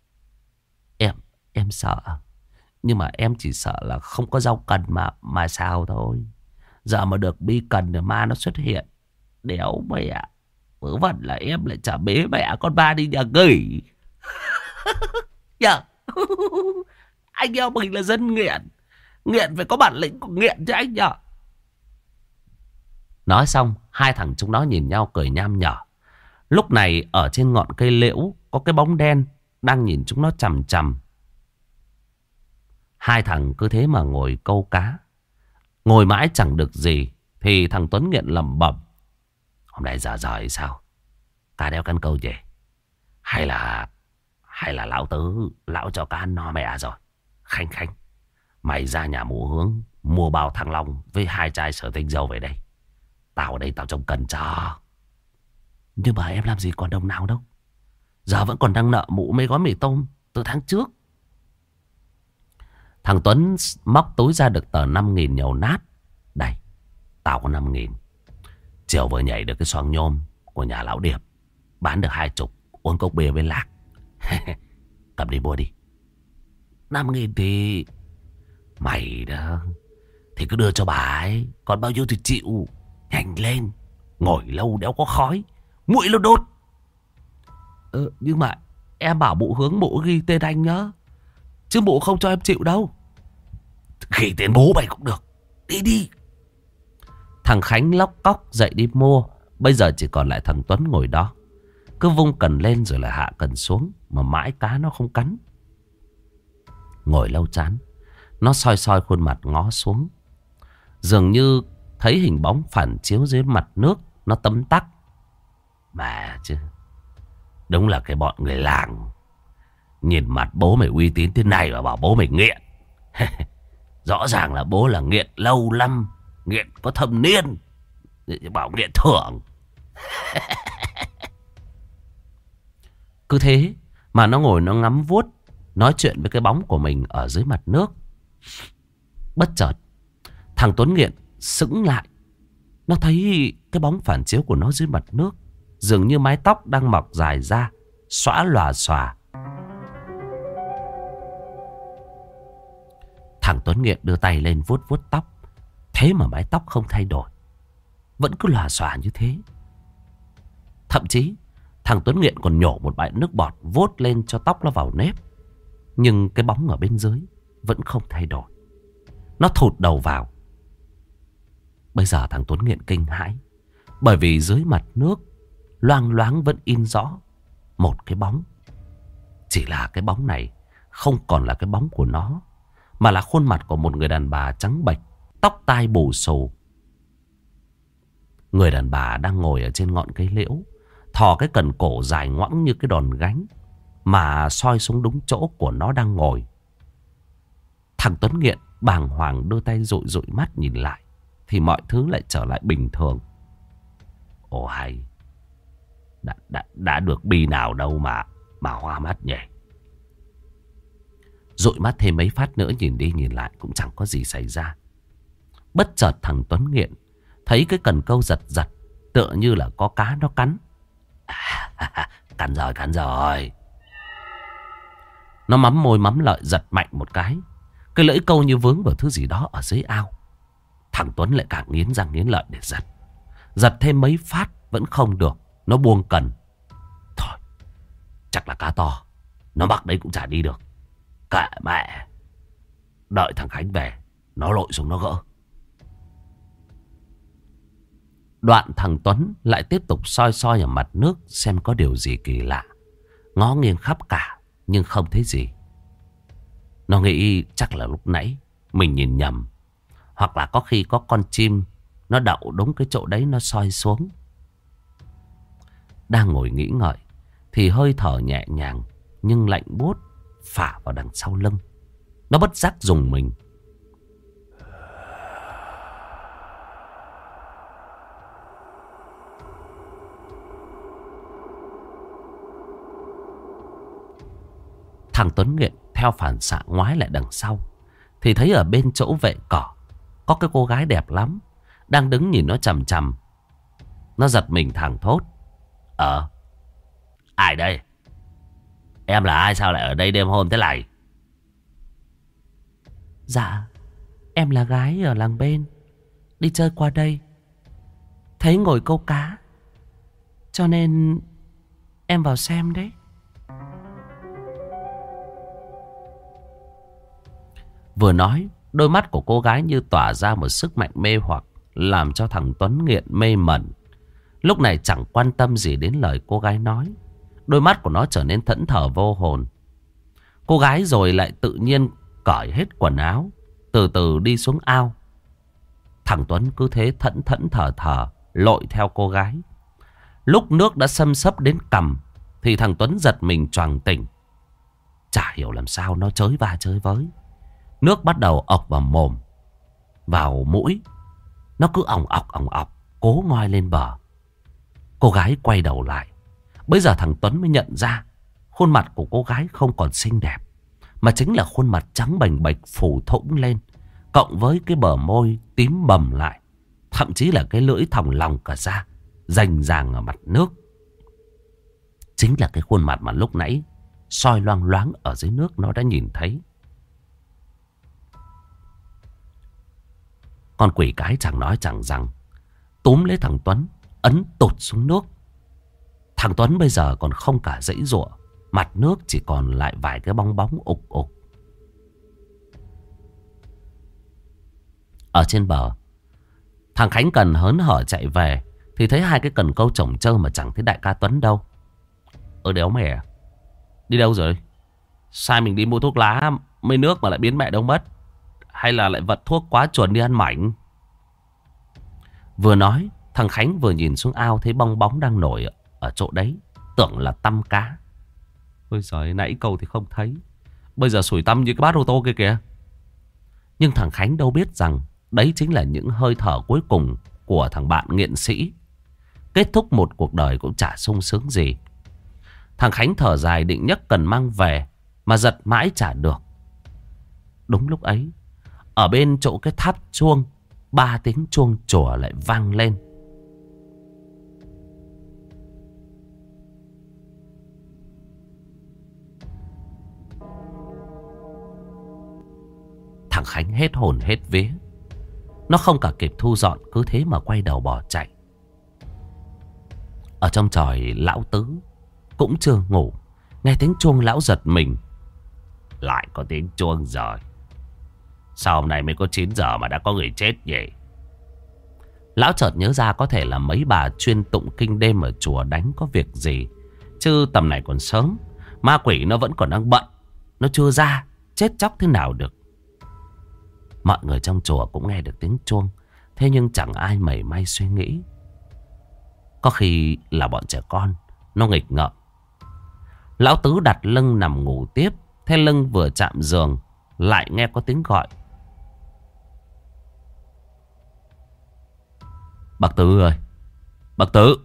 Em sợ. Nhưng mà em chỉ sợ là không có rau cần mà sao thôi. Giờ mà được bi cần thì ma nó xuất hiện. Đéo mẹ, vớ vẩn là em lại chả bế mẹ con ma đi nhà nghỉ. Nhờ. Anh em mình là dân nghiện. Nghiện phải có bản lĩnh của nghiện chứ anh nhờ. Nói xong, hai thằng chúng nó nhìn nhau cười nham nhở. Lúc này ở trên ngọn cây liễu có cái bóng đen đang nhìn chúng nó chằm chằm. Hai thằng cứ thế mà ngồi câu cá. Ngồi mãi chẳng được gì thì thằng Tuấn Nghiện lẩm bẩm: "Hôm nay giờ rời sao? Cá đeo căn câu gì? Hay là lão Tứ, lão cho cá ăn no mẹ rồi. Khanh, mày ra nhà mụ Hướng mua bao thăng long với 2 chai sở tinh dầu về đây. Tao ở đây tao trông cần cho." "Nhưng mà em làm gì còn đồng nào đâu. Giờ vẫn còn đang nợ mụ mấy gói mì tôm từ tháng trước." Thằng Tuấn móc túi ra được tờ 5.000 nhầu nát. "Đây, tao có 5.000. Chiều vừa nhảy được cái xoong nhôm của nhà lão Điệp, bán được 20, uống cốc bia với lạc. Cầm đi mua đi." "5.000 thì..." "Mày đó thì cứ đưa cho bà ấy, còn bao nhiêu thì chịu. Nhanh lên, ngồi lâu đéo có khói, muỗi nó đốt." Nhưng mà em bảo mụ Hướng mụ ghi tên anh nhá, chứ mụ không cho em chịu đâu." "Ghi tên bố mày cũng được. Đi đi." Thằng Khánh lóc cóc dậy đi mua. Bây giờ chỉ còn lại thằng Tuấn ngồi đó, cứ vung cần lên rồi lại hạ cần xuống, mà mãi cá nó không cắn. Ngồi lâu chán, nó soi soi khuôn mặt ngó xuống. Dường như thấy hình bóng phản chiếu dưới mặt nước. Nó tấm tắc: "Mà chứ, đúng là cái bọn người làng. Nhìn mặt bố mày uy tín thế này mà bảo bố mày nghiện. Rõ ràng là bố là nghiện lâu năm, nghiện có thâm niên, bảo nghiện thưởng." Cứ thế mà nó ngồi nó ngắm vuốt, nói chuyện với cái bóng của mình ở dưới mặt nước. Bất chợt thằng Tuấn Nghiện sững lại. Nó thấy cái bóng phản chiếu của nó dưới mặt nước, dường như mái tóc đang mọc dài ra, xõa lòa xòa. Thằng Tuấn Nghiện đưa tay lên vuốt vuốt tóc. Thế mà mái tóc không thay đổi, vẫn cứ lòa xòa như thế. Thậm chí thằng Tuấn Nghiện còn nhổ một bãi nước bọt vuốt lên cho tóc nó vào nếp. Nhưng cái bóng ở bên dưới vẫn không thay đổi. Nó thụt đầu vào. Bây giờ thằng Tuấn Nghiện kinh hãi, bởi vì dưới mặt nước loang loáng vẫn in rõ một cái bóng. Chỉ là cái bóng này không còn là cái bóng của nó, mà là khuôn mặt của một người đàn bà trắng bệch, tóc tai bù xù. Người đàn bà đang ngồi ở trên ngọn cây liễu, thò cái cần cổ dài ngoẵng như cái đòn gánh. mà soi xuống đúng chỗ của nó đang ngồi. Thằng Tuấn Nghiện bàng hoàng đưa tay dụi dụi mắt nhìn lại, thì mọi thứ lại trở lại bình thường. Ồ hay, đã được bi nào đâu mà hoa mắt nhỉ. Dụi mắt thêm mấy phát nữa nhìn đi nhìn lại cũng chẳng có gì xảy ra. Bất chợt thằng Tuấn Nghiện thấy cái cần câu giật giật, tựa như là có cá nó cắn. Cắn rồi. Nó mắm môi mắm lợi giật mạnh một cái. Cái lưỡi câu như vướng vào thứ gì đó ở dưới ao. Thằng Tuấn lại càng nghiến răng nghiến lợi để giật. Giật thêm mấy phát vẫn không được. Nó buông cần. Thôi, chắc là cá to. Nó mắc đấy cũng chả đi được. Kệ mẹ. Đợi thằng Khánh về, nó lội xuống nó gỡ. Đoạn thằng Tuấn lại tiếp tục soi soi ở mặt nước xem có điều gì kỳ lạ. Ngó nghiêng khắp cả nhưng không thấy gì. Nó nghĩ chắc là lúc nãy mình nhìn nhầm, hoặc là có khi có con chim nó đậu đúng cái chỗ đấy nó soi xuống. Đang ngồi nghĩ ngợi thì hơi thở nhẹ nhàng nhưng lạnh buốt phả vào đằng sau lưng. Nó bất giác rùng mình. Thằng Tuấn Nghiện theo phản xạ ngoái lại đằng sau thì thấy ở bên chỗ vệ cỏ có cái cô gái đẹp lắm đang đứng nhìn nó chằm chằm. Nó giật mình thảng thốt. Ai đây? Em là ai sao lại ở đây đêm hôm thế này? Dạ, em là gái ở làng bên, đi chơi qua đây, thấy ngồi câu cá, cho nên em vào xem đấy. Vừa nói, đôi mắt của cô gái như tỏa ra một sức mạnh mê hoặc, làm cho thằng Tuấn Nghiện mê mẩn. Lúc này chẳng quan tâm gì đến lời cô gái nói. Đôi mắt của nó trở nên thẫn thờ vô hồn. Cô gái rồi lại tự nhiên cởi hết quần áo, từ từ đi xuống ao. Thằng Tuấn cứ thế thẫn thẫn thờ thờ lội theo cô gái. Lúc nước đã xâm xấp đến cằm thì thằng Tuấn giật mình choàng tỉnh. Chả hiểu làm sao nó chới va chới với. Nước bắt đầu ọc vào mồm, vào mũi. Nó cứ ỏng ọc, cố ngoi lên bờ. Cô gái quay đầu lại. Bây giờ thằng Tuấn mới nhận ra khuôn mặt của cô gái không còn xinh đẹp, mà chính là khuôn mặt trắng bềnh bệch phủ thủng lên, cộng với cái bờ môi tím bầm lại, thậm chí là cái lưỡi thòng lòng cả ra, rành ràng ở mặt nước. Chính là cái khuôn mặt mà lúc nãy soi loang loáng ở dưới nước nó đã nhìn thấy. Con quỷ cái chẳng nói chẳng rằng, túm lấy thằng Tuấn, ấn tụt xuống nước. Thằng Tuấn bây giờ còn không cả giãy giụa, mặt nước chỉ còn lại vài cái bong bóng ục ục. Ở trên bờ, thằng Khánh Cần hớn hở chạy về thì thấy hai cái cần câu chồng chơ mà chẳng thấy đại ca Tuấn đâu. Đéo mẹ, đi đâu rồi? Sai mình đi mua thuốc lá mấy nước mà lại biến mẹ đâu mất? Hay là lại vật thuốc quá chuẩn đi ăn mảnh? Vừa nói, thằng Khánh vừa nhìn xuống ao thấy bong bóng đang nổi ở chỗ đấy, tưởng là tăm cá. Ôi giời, nãy câu thì không thấy, bây giờ sủi tăm như cái bát ô tô kia kìa. Nhưng thằng Khánh đâu biết rằng đấy chính là những hơi thở cuối cùng của thằng bạn nghiện sĩ. Kết thúc một cuộc đời cũng chả sung sướng gì. Thằng Khánh thở dài định nhấc cần mang về, mà giật mãi chả được. Đúng lúc ấy, ở bên chỗ cái tháp chuông, 3 tiếng chuông chùa lại vang lên. Thằng Khánh hết hồn hết vía. Nó không cả kịp thu dọn, cứ thế mà quay đầu bỏ chạy. Ở trong tròi lão Tứ cũng chưa ngủ, nghe tiếng chuông lão giật mình. Lại có tiếng chuông rồi. Sao hôm nay mới có 9 giờ mà đã có người chết vậy? Lão chợt nhớ ra có thể là mấy bà chuyên tụng kinh đêm ở chùa đánh có việc gì. Chứ tầm này còn sớm, ma quỷ nó vẫn còn đang bận, nó chưa ra, chết chóc thế nào được. Mọi người trong chùa cũng nghe được tiếng chuông, thế nhưng chẳng ai mảy may suy nghĩ. Có khi là bọn trẻ con nó nghịch ngợm. Lão Tứ đặt lưng nằm ngủ tiếp. Thế lưng vừa chạm giường lại nghe có tiếng gọi. Bác Tứ ơi, bác Tứ.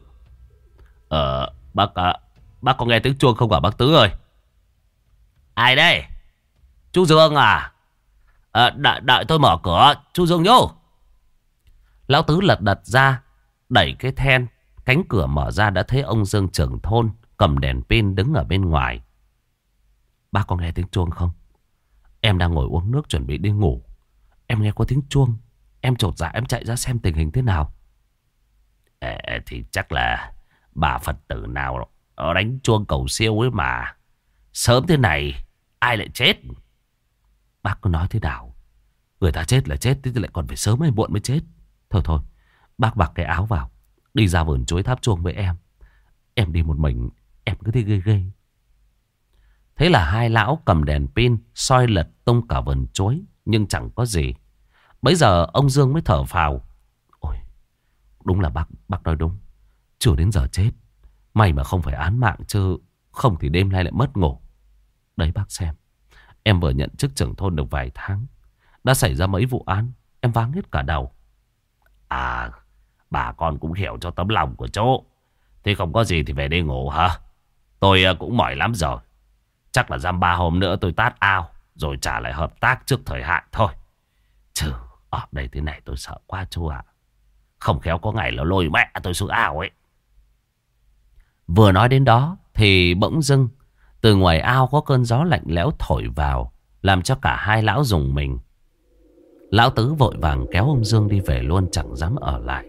Bác có nghe tiếng chuông không hả bác Tứ ơi? Ai đây? Chú Dương à? Đợi tôi mở cửa. Chú Dương nhô. Lão Tứ lật đật ra, đẩy cái then. Cánh cửa mở ra đã thấy ông Dương trưởng thôn cầm đèn pin đứng ở bên ngoài. Bác có nghe tiếng chuông không? Em đang ngồi uống nước chuẩn bị đi ngủ. Em nghe có tiếng chuông. Em chột dạ em chạy ra xem tình hình thế nào. Thì chắc là bà Phật tử nào đánh chuông cầu siêu ấy mà. Sớm thế này ai lại chết? Bác có nói thế nào? Người ta chết là chết, thế lại còn phải sớm hay muộn mới chết. Thôi thôi, bác mặc cái áo vào, đi ra vườn chuối tháp chuông với em. Em đi một mình, em cứ thấy ghê ghê. Thế là hai lão cầm đèn pin soi lật tung cả vườn chuối, nhưng chẳng có gì. Bấy giờ ông Dương mới thở phào. Ôi, đúng là bác nói đúng. Chưa đến giờ chết. May mà không phải án mạng chứ không thì đêm nay lại mất ngủ. Đấy bác xem, em vừa nhận chức trưởng thôn được vài tháng, đã xảy ra mấy vụ án, em váng hết cả đầu. À, bà con cũng hiểu cho tấm lòng của chỗ. Thế không có gì thì về đây ngủ hả? Tôi cũng mỏi lắm rồi. Chắc là dăm 3 hôm nữa tôi tát ao, rồi trả lại hợp tác trước thời hạn thôi. Chứ ở đây thế này tôi sợ quá chú ạ. Không khéo có ngày nó lôi mẹ tôi xuống ao ấy. Vừa nói đến đó thì bỗng dưng từ ngoài ao có cơn gió lạnh lẽo thổi vào, làm cho cả hai lão rùng mình. Lão Tứ vội vàng kéo ông Dương đi về luôn, chẳng dám ở lại.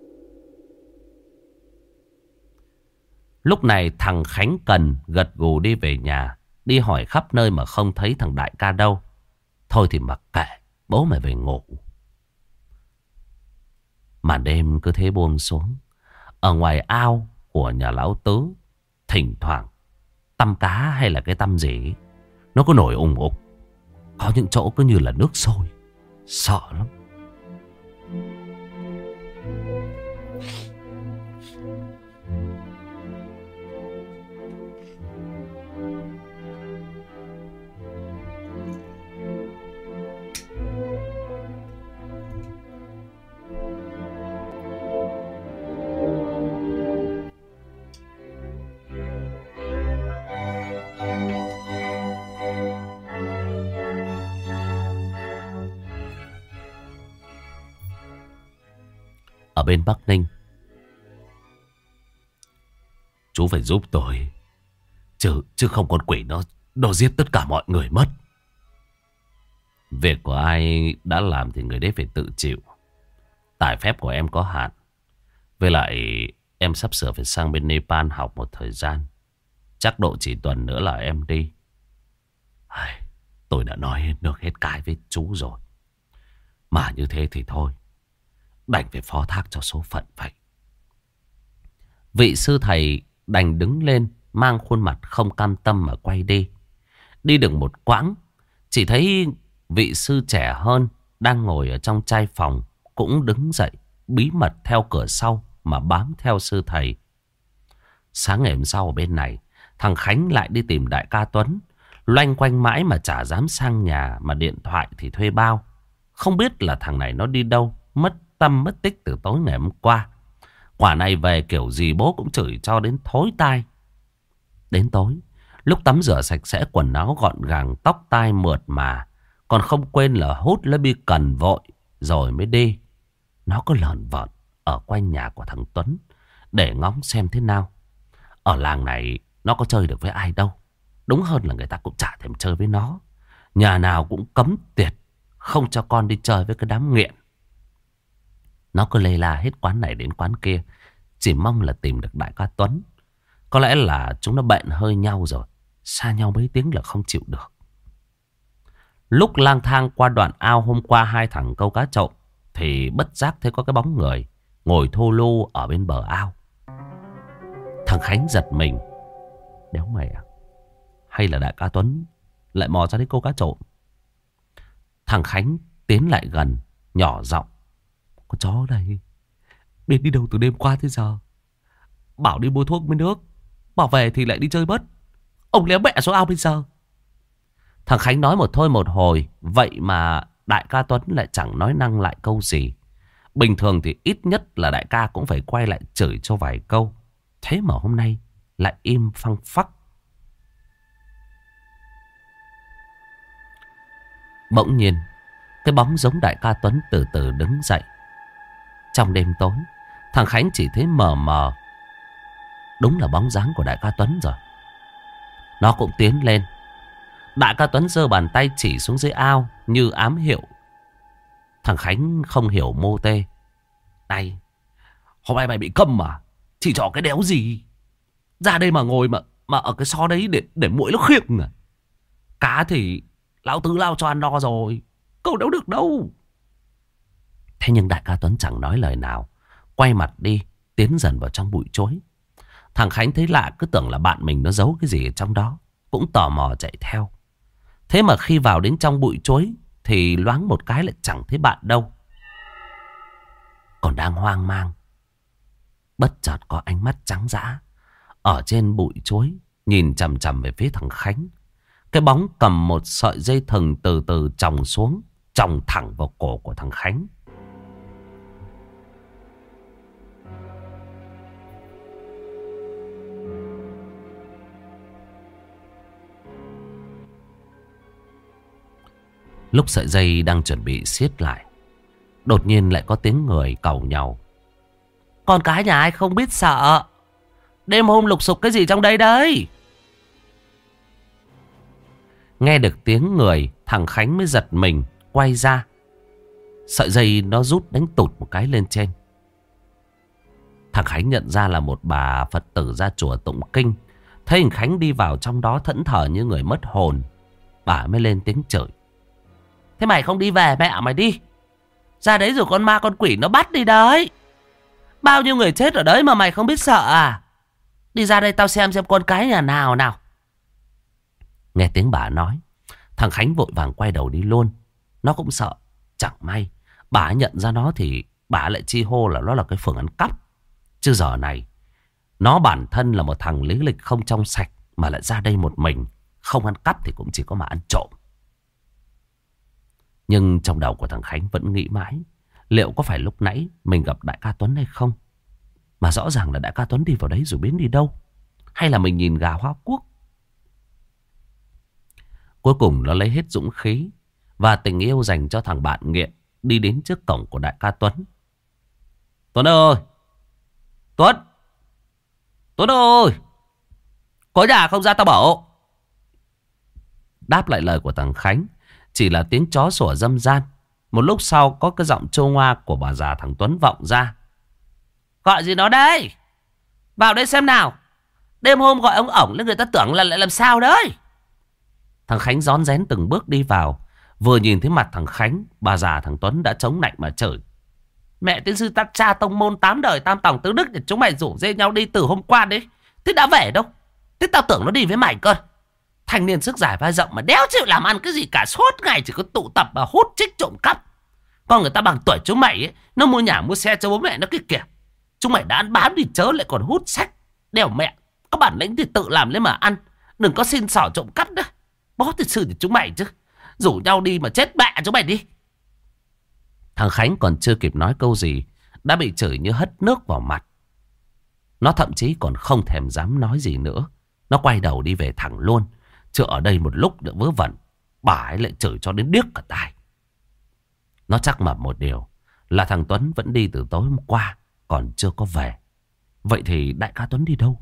Lúc này thằng Khánh Cần gật gù đi về nhà, đi hỏi khắp nơi mà không thấy thằng đại ca đâu. Thôi thì mặc kệ, bố mày về ngủ. Màn đêm cứ thế buông xuống. Ở ngoài ao của nhà lão Tứ, thỉnh thoảng tăm cá hay là cái tăm gì nó cứ nổi ùng ục. Có những chỗ cứ như là nước sôi, sợ lắm. Ở bên Bắc Ninh, chú phải giúp tôi, chứ không con quỷ nó giết tất cả mọi người mất. Việc của ai đã làm thì người đấy phải tự chịu. Tài phép của em có hạn. Với lại em sắp sửa phải sang bên Nepal học một thời gian. Chắc độ chỉ tuần nữa là em đi. Tôi đã nói được hết cái với chú rồi. Mà như thế thì thôi, đành phải phó thác cho số phận vậy. Vị sư thầy đành đứng lên, mang khuôn mặt không cam tâm mà quay đi. Đi được một quãng, chỉ thấy vị sư trẻ hơn đang ngồi ở trong trai phòng cũng đứng dậy, bí mật theo cửa sau mà bám theo sư thầy. Sáng ngày hôm sau ở bên này, thằng Khánh lại đi tìm đại ca Tuấn. Loanh quanh mãi mà chả dám sang nhà, mà điện thoại thì thuê bao. Không biết là thằng này nó đi đâu, mất tâm mất tích từ tối ngày hôm qua. Quả này về kiểu gì bố cũng chửi cho đến thối tai. Đến tối, lúc tắm rửa sạch sẽ quần áo gọn gàng, tóc tai mượt mà, còn không quên là hút lấy bi cần vội rồi mới đi. Nó có lởn vởn ở quanh nhà của thằng Tuấn để ngóng xem thế nào. Ở làng này nó có chơi được với ai đâu. Đúng hơn là người ta cũng chả thèm chơi với nó. Nhà nào cũng cấm tiệt, không cho con đi chơi với cái đám nghiện. Nó cứ lê la hết quán này đến quán kia, chỉ mong là tìm được đại ca Tuấn. Có lẽ là chúng nó bện hơi nhau rồi, xa nhau mấy tiếng là không chịu được. Lúc lang thang qua đoạn ao hôm qua hai thằng câu cá trộm, thì bất giác thấy có cái bóng người ngồi thô lô ở bên bờ ao. Thằng Khánh giật mình. Đéo mày à? Hay là đại ca Tuấn lại mò ra đấy câu cá trộm? Thằng Khánh tiến lại gần, nhỏ giọng. Con chó đây biết đi đâu từ đêm qua tới giờ. Bảo đi mua thuốc với nước, bảo về thì lại đi chơi mất. Ông léo mẹ xuống ao bây giờ. Thằng Khánh nói một thôi một hồi. Vậy mà đại ca Tuấn lại chẳng nói năng lại câu gì. Bình thường thì ít nhất là đại ca cũng phải quay lại chửi cho vài câu. Thế mà hôm nay lại im phăng phắc. Bỗng nhiên cái bóng giống đại ca Tuấn từ từ đứng dậy. Trong đêm tối, thằng Khánh chỉ thấy mờ mờ. Đúng là bóng dáng của đại ca Tuấn rồi. Nó cũng tiến lên. Đại ca Tuấn giơ bàn tay chỉ xuống dưới ao như ám hiệu. Thằng Khánh không hiểu mô tê. Này, hôm nay mày bị câm mà, chỉ trỏ cái đéo gì. Ra đây mà ngồi mà ở cái xó đấy để muỗi nó khiêng à. Cá thì lão tứ lao cho ăn no rồi, cậu đâu được đâu. Thế nhưng đại ca Tuấn chẳng nói lời nào, quay mặt đi, tiến dần vào trong bụi chối. Thằng Khánh thấy lạ, cứ tưởng là bạn mình nó giấu cái gì ở trong đó, cũng tò mò chạy theo. Thế mà khi vào đến trong bụi chối thì loáng một cái lại chẳng thấy bạn đâu. Còn đang hoang mang, bất chợt có ánh mắt trắng dã ở trên bụi chối nhìn chằm chằm về phía thằng Khánh. Cái bóng cầm một sợi dây thừng từ từ chồng xuống, chồng thẳng vào cổ của thằng Khánh. Lúc sợi dây đang chuẩn bị siết lại, đột nhiên lại có tiếng người càu nhàu. Con cái nhà ai không biết sợ, đêm hôm lục sục cái gì trong đây đấy. Nghe được tiếng người, thằng Khánh mới giật mình quay ra. Sợi dây nó rút đánh tụt một cái lên trên. Thằng Khánh nhận ra là một bà Phật tử ra chùa tụng kinh. Thấy thằng Khánh đi vào trong đó thẫn thờ như người mất hồn, bà mới lên tiếng chửi. Thế mày không đi về mẹ mày đi, ra đấy rồi con ma con quỷ nó bắt đi đấy. Bao nhiêu người chết ở đấy mà mày không biết sợ à? Đi ra đây tao xem con cái nhà nào nào. Nghe tiếng bà nói, thằng Khánh vội vàng quay đầu đi luôn. Nó cũng sợ. Chẳng may bà nhận ra nó thì bà lại chi hô là nó là cái phường ăn cắp. Chứ giờ này nó bản thân là một thằng lý lịch không trong sạch, mà lại ra đây một mình. Không ăn cắp thì cũng chỉ có mà ăn trộm. Nhưng trong đầu của thằng Khánh vẫn nghĩ mãi, liệu có phải lúc nãy mình gặp đại ca Tuấn hay không? Mà rõ ràng là đại ca Tuấn đi vào đấy rồi biến đi đâu? Hay là mình nhìn gà hóa quốc? Cuối cùng nó lấy hết dũng khí và tình yêu dành cho thằng bạn nghiện, đi đến trước cổng của đại ca Tuấn. Tuấn ơi! Tuấn! Tuấn ơi! Có nhà không ra tao bảo. Đáp lại lời của thằng Khánh chỉ là tiếng chó sủa râm ran. Một lúc sau có cái giọng trâu ngoa của bà già thằng Tuấn vọng ra. Gọi gì nó đây? Vào đây xem nào. Đêm hôm gọi ông ổng lên người ta tưởng là lại làm sao đấy. Thằng Khánh rón rén từng bước đi vào. Vừa nhìn thấy mặt thằng Khánh, bà già thằng Tuấn đã chống nạnh mà chửi. Mẹ tiên sư ta cha tông môn 8 đời tam tòng tứ đức, chúng mày rủ dê nhau đi từ hôm qua đấy. Thế đã về đâu? Thế tao tưởng nó đi với mày cơ. Thanh niên sức giải vai rộng mà đéo chịu làm ăn cái gì cả, suốt ngày chỉ có tụ tập và hút chích trộm cắp. Còn người ta bằng tuổi chúng mày ấy, nó mua nhà mua xe cho bố mẹ nó kia kìa. Chúng mày đã ăn bám đi chớ lại còn hút sách. Đèo mẹ, có bản lĩnh thì tự làm lên mà ăn, đừng có xin xỏ trộm cắp nữa. Bó thì xử thì chúng mày chứ, rủ nhau đi mà chết mẹ chúng mày đi. Thằng Khánh còn chưa kịp nói câu gì đã bị chửi như hất nước vào mặt. Nó thậm chí còn không thèm dám nói gì nữa. Nó quay đầu đi về thẳng luôn. Chứ ở đây một lúc nữa vớ vẩn, bà ấy lại chửi cho đến điếc cả tai. Nó chắc mập một điều là thằng Tuấn vẫn đi từ tối hôm qua, còn chưa có về. Vậy thì đại ca Tuấn đi đâu?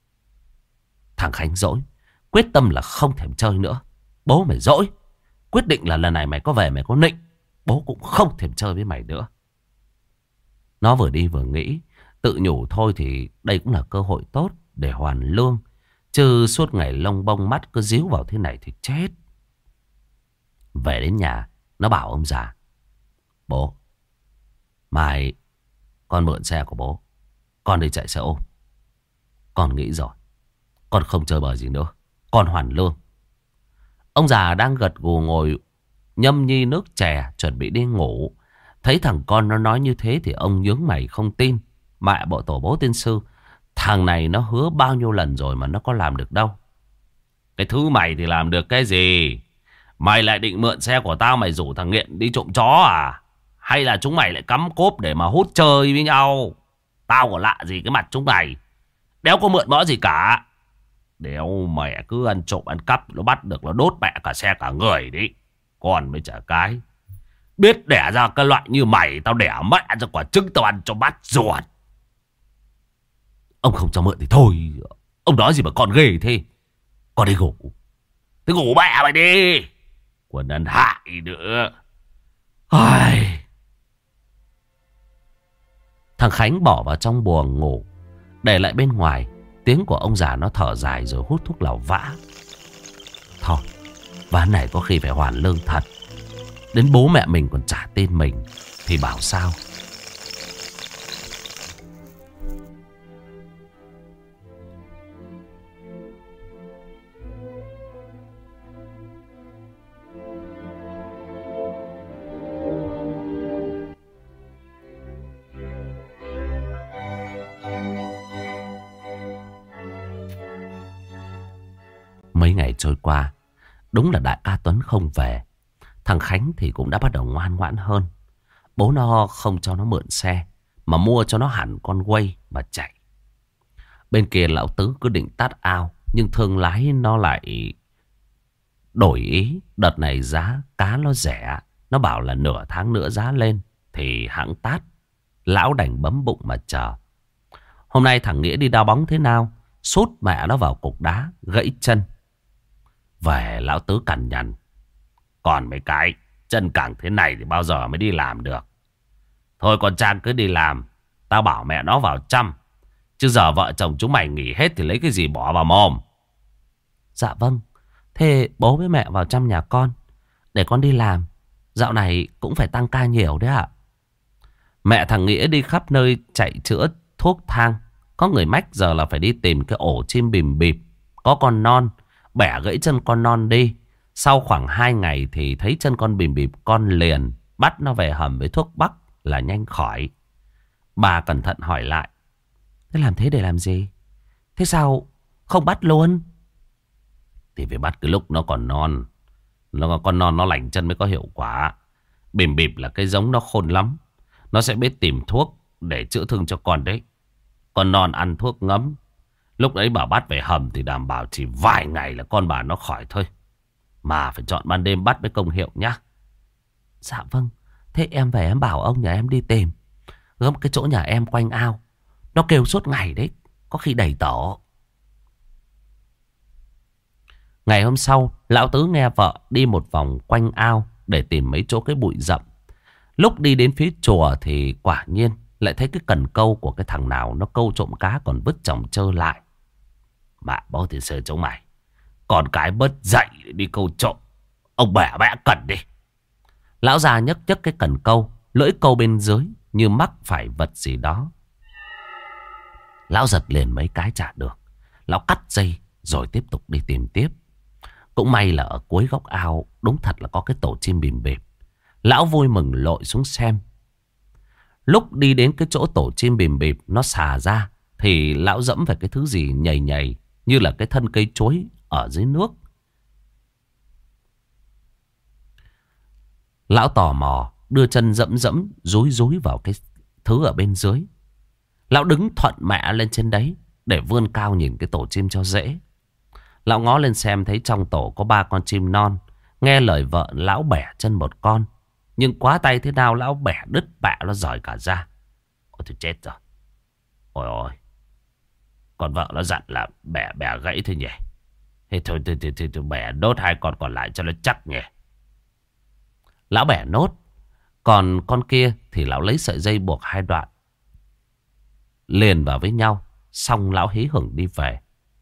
Thằng Khánh dỗi, quyết tâm là không thèm chơi nữa. Bố mày dỗi, quyết định là lần này mày có về mày có nịnh, bố cũng không thèm chơi với mày nữa. Nó vừa đi vừa nghĩ, tự nhủ thôi thì đây cũng là cơ hội tốt để hoàn lương. Chứ suốt ngày lông bông mắt cứ díu vào thế này thì chết. Về đến nhà, nó bảo ông già. Bố, mai con mượn xe của bố, con đi chạy xe ôm. Con nghĩ rồi, con không chơi bời gì nữa, con hoàn lương. Ông già đang gật gù ngồi nhâm nhi nước chè chuẩn bị đi ngủ. Thấy thằng con nó nói như thế thì ông nhướng mày không tin. Mẹ bộ tổ bố tiên sư, thằng này nó hứa bao nhiêu lần rồi mà nó có làm được đâu. Cái thứ mày thì làm được cái gì? Mày lại định mượn xe của tao mày rủ thằng nghiện đi trộm chó à? Hay là chúng mày lại cắm cốp để mà hút chơi với nhau? Tao có lạ gì cái mặt chúng mày. Đéo có mượn mõ gì cả. Đéo mẹ cứ ăn trộm ăn cắp, nó bắt được nó đốt mẹ cả xe cả người đấy. Còn mới chả cái. Biết đẻ ra cái loại như mày, tao đẻ mẹ ra quả trứng tao ăn cho bát ruột. Ông không cho mượn thì thôi. Ông nói gì mà còn ghê thế. Con đi ngủ. Thế ngủ mẹ mày đi. Còn ăn hại nữa. Ai... Thằng Khánh bỏ vào trong buồng ngủ, để lại bên ngoài tiếng của ông già nó thở dài rồi hút thuốc lào vã. Thôi, ván này có khi phải hoàn lương thật. Đến bố mẹ mình còn chả tin mình thì bảo sao. Mấy ngày trôi qua, đúng là đại ca Tuấn không về. Thằng Khánh thì cũng đã bắt đầu ngoan ngoãn hơn. Bố nó không cho nó mượn xe, mà mua cho nó hẳn con quay mà chạy. Bên kia lão Tứ cứ định tát ao, nhưng thương lái nó lại đổi ý. Đợt này giá cá nó rẻ, nó bảo là nửa tháng nữa giá lên thì hãng tát. Lão đành bấm bụng mà chờ. Hôm nay thằng Nghĩa đi đá bóng thế nào, sút mẹ nó vào cục đá, gãy chân. Về lão Tứ cằn nhằn: còn mấy cái chân cẳng thế này thì bao giờ mới đi làm được. Thôi con Trang cứ đi làm, tao bảo mẹ nó vào chăm. Chứ giờ vợ chồng chúng mày nghỉ hết thì lấy cái gì bỏ vào mồm. Dạ vâng. Thế bố với mẹ vào chăm nhà con, để con đi làm. Dạo này cũng phải tăng ca nhiều đấy ạ. Mẹ thằng Nghĩa đi khắp nơi chạy chữa thuốc thang. Có người mách giờ là phải đi tìm cái ổ chim bìm bịp có con non, bẻ gãy chân con non đi. Sau khoảng 2 ngày thì thấy chân con bìm bịp con liền, bắt nó về hầm với thuốc bắc là nhanh khỏi. Bà cẩn thận hỏi lại: thế làm thế để làm gì? Thế sao không bắt luôn? Thì phải bắt cái lúc nó còn non. Con non nó lành chân mới có hiệu quả. Bìm bịp là cái giống nó khôn lắm. Nó sẽ biết tìm thuốc để chữa thương cho con đấy. Con non ăn thuốc ngấm. Lúc đấy bà bắt về hầm thì đảm bảo chỉ vài ngày là con bà nó khỏi thôi. Mà phải chọn ban đêm bắt với công hiệu nhá. Dạ vâng. Thế em về em bảo ông nhà em đi tìm. Gấp cái chỗ nhà em quanh ao, nó kêu suốt ngày đấy, có khi đầy tổ. Ngày hôm sau, lão Tứ nghe vợ đi một vòng quanh ao để tìm mấy chỗ cái bụi rậm. Lúc đi đến phía chùa thì quả nhiên lại thấy cái cần câu của cái thằng nào nó câu trộm cá còn vứt chồng chơ lại. Bà bố thì sơ chống mày. Còn cái bớt dậy để đi câu trộm. Ông bẻ bẽ cần đi. Lão già nhấc nhấc cái cần câu, lưỡi câu bên dưới như mắc phải vật gì đó. Lão giật liền mấy cái chả được. Lão cắt dây rồi tiếp tục đi tìm tiếp. Cũng may là ở cuối góc ao đúng thật là có cái tổ chim bìm bịp. Lão vui mừng lội xuống xem. Lúc đi đến cái chỗ tổ chim bìm bịp nó xà ra thì lão dẫm phải cái thứ gì nhầy nhầy như là cái thân cây chuối ở dưới nước. Lão tò mò đưa chân dẫm dẫm dúi dúi vào cái thứ ở bên dưới. Lão đứng thuận mẹ lên trên đấy để vươn cao nhìn cái tổ chim cho dễ. Lão ngó lên xem thấy trong tổ có 3 con chim non. Nghe lời vợ lão bẻ chân một con, nhưng quá tay thế nào lão bẻ đứt bẹ nó rời cả ra. Ôi tôi chết rồi. Ôi ôi. Con vợ nó dặn là bẻ gãy thôi nhỉ. Thế thôi tôi bẻ đốt 2 con còn lại cho nó chắc nhỉ. Lão bẻ nốt. Còn con kia thì lão lấy sợi dây buộc 2 đoạn liền vào với nhau. Xong lão hí hửng đi về.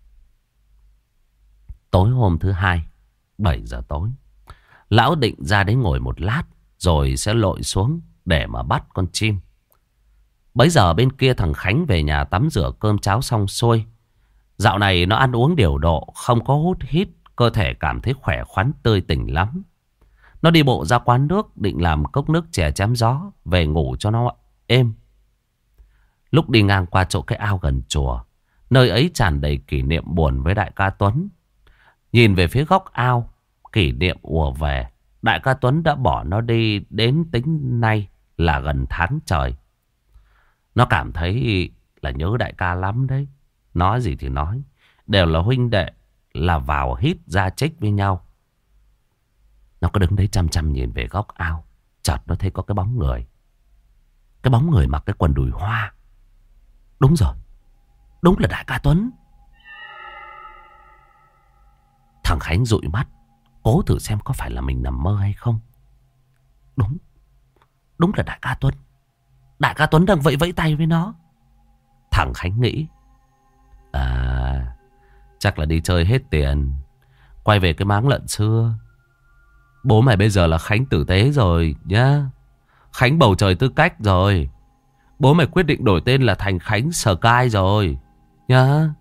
Tối hôm thứ 2, 7 giờ tối, lão định ra đấy ngồi một lát rồi sẽ lội xuống để mà bắt con chim. Bấy giờ bên kia thằng Khánh về nhà tắm rửa cơm cháo xong xuôi. Dạo này nó ăn uống điều độ, không có hút hít, cơ thể cảm thấy khỏe khoắn tươi tỉnh lắm. Nó đi bộ ra quán nước định làm cốc nước chè chém gió về ngủ cho nó êm. Lúc đi ngang qua chỗ cái ao gần chùa, nơi ấy tràn đầy kỷ niệm buồn với đại ca Tuấn. Nhìn về phía góc ao, kỷ niệm ùa về. Đại ca Tuấn đã bỏ nó đi đến tính nay là gần tháng trời. Nó cảm thấy là nhớ đại ca lắm đấy. Nói gì thì nói, đều là huynh đệ, là vào hít ra chích với nhau. Nó cứ đứng đấy chăm chăm nhìn về góc ao. Chợt nó thấy có cái bóng người. Cái bóng người mặc cái quần đùi hoa. Đúng rồi, đúng là đại ca Tuấn. Thằng Khánh dụi mắt, cố thử xem có phải là mình nằm mơ hay không. Đúng, đúng là đại ca Tuấn. Đại ca Tuấn đang vẫy vẫy tay với nó. Thằng Khánh nghĩ, à, chắc là đi chơi hết tiền, quay về cái máng lợn xưa. Bố mày bây giờ là Khánh tử tế rồi nhá. Khánh bầu trời tư cách rồi. Bố mày quyết định đổi tên là thành Khánh Sky rồi nhá.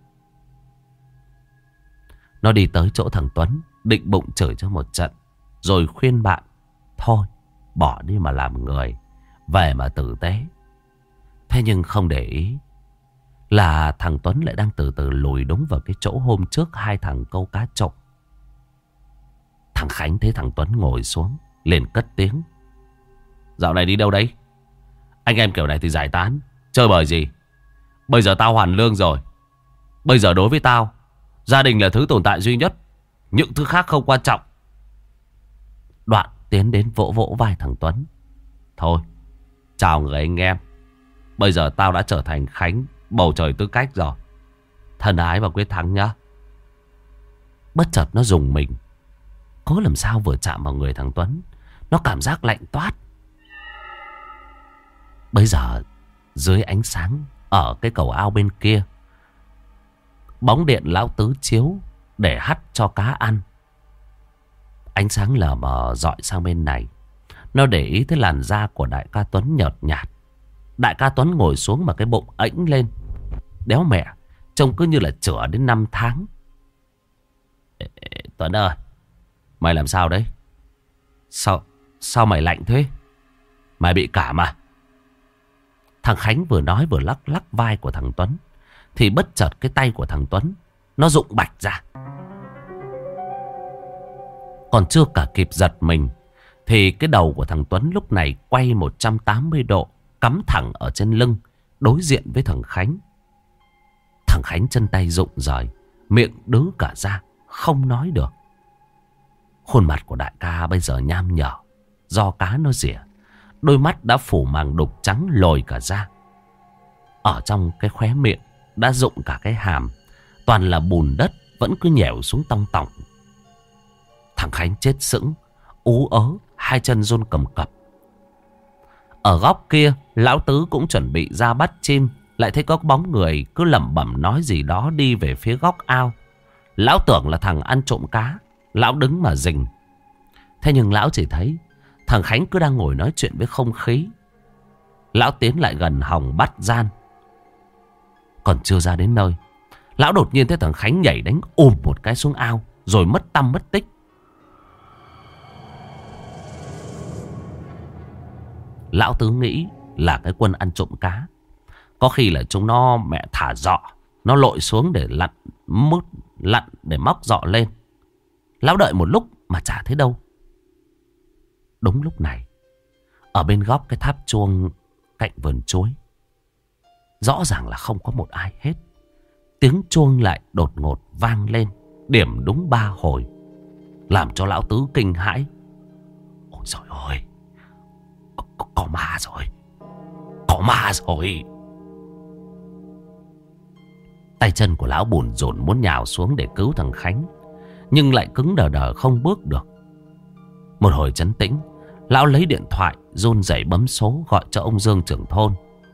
Nó đi tới chỗ thằng Tuấn, định bụng chửi cho một trận, rồi khuyên bạn, thôi bỏ đi mà làm người, về mà tử tế. Thế nhưng không để ý là thằng Tuấn lại đang từ từ lùi đúng vào cái chỗ hôm trước hai thằng câu cá trộm. Thằng Khánh thấy thằng Tuấn ngồi xuống, liền cất tiếng, dạo này đi đâu đấy? Anh em kiểu này thì giải tán, chơi bời gì? Bây giờ tao hoàn lương rồi. Bây giờ đối với tao, gia đình là thứ tồn tại duy nhất. Những thứ khác không quan trọng. Đoạn tiến đến vỗ vỗ vai thằng Tuấn. Thôi, chào người anh em. Bây giờ tao đã trở thành Khánh bầu trời tư cách rồi. Thân ái và quyết thắng nhá. Bất chợt nó rùng mình. Có làm sao vừa chạm vào người thằng Tuấn, nó cảm giác lạnh toát. Bây giờ dưới ánh sáng ở cái cầu ao bên kia, bóng điện lão tứ chiếu để hắt cho cá ăn. Ánh sáng lờ mờ dọi sang bên này. Nó để ý tới làn da của đại ca Tuấn nhợt nhạt. Đại ca Tuấn ngồi xuống mà cái bụng ẫnh lên, đéo mẹ, trông cứ như là chữa đến 5 tháng. Tuấn ơi, mày làm sao đấy? Sao mày lạnh thế? Mày bị cảm à? Thằng Khánh vừa nói vừa lắc lắc vai của thằng Tuấn, thì bất chợt cái tay của thằng Tuấn nó rụng bạch ra. Còn chưa cả kịp giật mình, thì cái đầu của thằng Tuấn lúc này quay 180 độ, cắm thẳng ở trên lưng, đối diện với thằng Khánh. Thằng Khánh chân tay rụng rời, miệng đứ cả ra, không nói được. Khuôn mặt của đại ca bây giờ nham nhở, do cá nó rỉa. Đôi mắt đã phủ màng đục trắng lồi cả ra. Ở trong cái khóe miệng đã rụng cả cái hàm, toàn là bùn đất vẫn cứ nhèo xuống tong tỏng. Thằng Khánh chết sững, ú ớ, hai chân run cầm cập. Ở góc kia, lão tứ cũng chuẩn bị ra bắt chim, lại thấy có bóng người cứ lẩm bẩm nói gì đó đi về phía góc ao. Lão tưởng là thằng ăn trộm cá, lão đứng mà rình. Thế nhưng lão chỉ thấy thằng Khánh cứ đang ngồi nói chuyện với không khí. Lão tiến lại gần hòng bắt gian. Còn chưa ra đến nơi, lão đột nhiên thấy thằng Khánh nhảy đánh ùm một cái xuống ao, rồi mất tăm mất tích. Lão tứ nghĩ là cái quân ăn trộm cá. Có khi là chúng nó mẹ thả giọ, nó lội xuống để lặn để móc giọ lên. Lão đợi một lúc mà chả thấy đâu. Đúng lúc này, ở bên góc cái tháp chuông cạnh vườn chuối, rõ ràng là không có một ai hết. Tiếng chuông lại đột ngột vang lên, điểm đúng 3 hồi, làm cho lão tứ kinh hãi. Ôi trời ơi, có ma rồi, có ma rồi. Tay chân của lão bủn rủn muốn nhào xuống để cứu thằng Khánh, nhưng lại cứng đờ đờ không bước được. Một hồi trấn tĩnh, lão lấy điện thoại run rẩy bấm số gọi cho ông Dương trưởng thôn.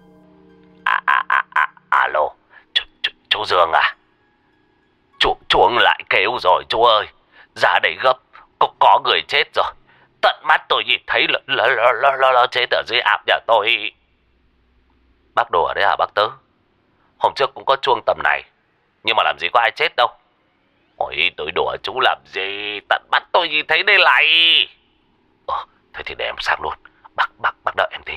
Alo, chú Dương à? Chuông lại kêu rồi chú ơi, ra đây gấp, có người chết rồi. Tận mắt tôi nhìn thấy nó chết ở dưới ạp nhà tôi. Bác đùa đấy hả bác Tứ? Hôm trước cũng có chuông tầm này, nhưng mà làm gì có ai chết đâu. Ôi tôi đùa chú làm gì, tận mắt tôi nhìn thấy đây này. Thế thì để em sang luôn. Bác đợi em tí.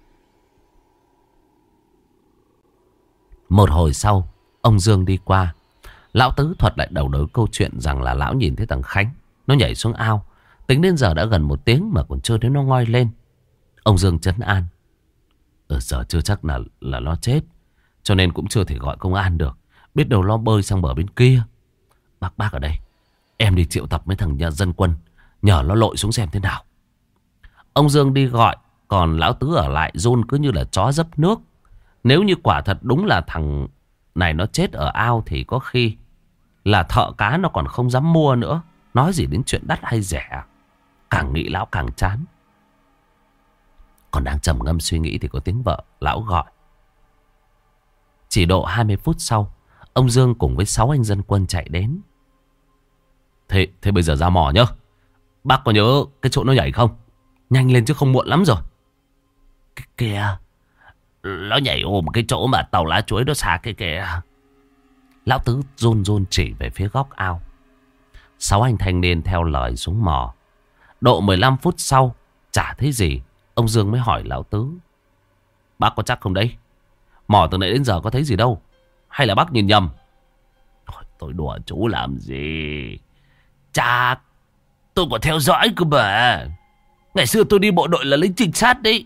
Một hồi sau, ông Dương đi qua, Lão Tứ thuật lại đầu đuôi câu chuyện rằng là lão nhìn thấy thằng Khánh nó nhảy xuống ao. Tính đến giờ đã gần 1 tiếng mà còn chưa thấy nó ngoi lên. Ông Dương trấn an. Giờ chưa chắc là nó chết, cho nên cũng chưa thể gọi công an được. Biết đâu nó bơi sang bờ bên kia. Bác ở đây, em đi triệu tập mấy thằng nhà dân quân, nhờ nó lội xuống xem thế nào. Ông Dương đi gọi, còn Lão Tứ ở lại run cứ như là chó dấp nước. Nếu như quả thật đúng là thằng này nó chết ở ao thì có khi là thợ cá nó còn không dám mua nữa. Nói gì đến chuyện đắt hay rẻ. Càng nghĩ lão càng chán. Còn đang trầm ngâm suy nghĩ thì có tiếng vợ lão gọi. Chỉ độ 20 phút sau, ông Dương cùng với 6 anh dân quân chạy đến. Thế bây giờ ra mò nhá. Bác có nhớ cái chỗ nó nhảy không? Nhanh lên chứ không muộn lắm rồi. Kìa, nó nhảy ôm cái chỗ mà tàu lá chuối nó xả cái kìa. Lão Tứ run run chỉ về phía góc ao. 6 anh thanh niên theo lời xuống mò. Độ 15 phút sau, chả thấy gì. Ông Dương mới hỏi Lão Tứ. Bác có chắc không đấy? Mò từ nãy đến giờ có thấy gì đâu? Hay là bác nhìn nhầm? Tôi đùa chú làm gì? Chà, tôi còn theo dõi cơ mà. Ngày xưa tôi đi bộ đội là lính trinh sát đấy.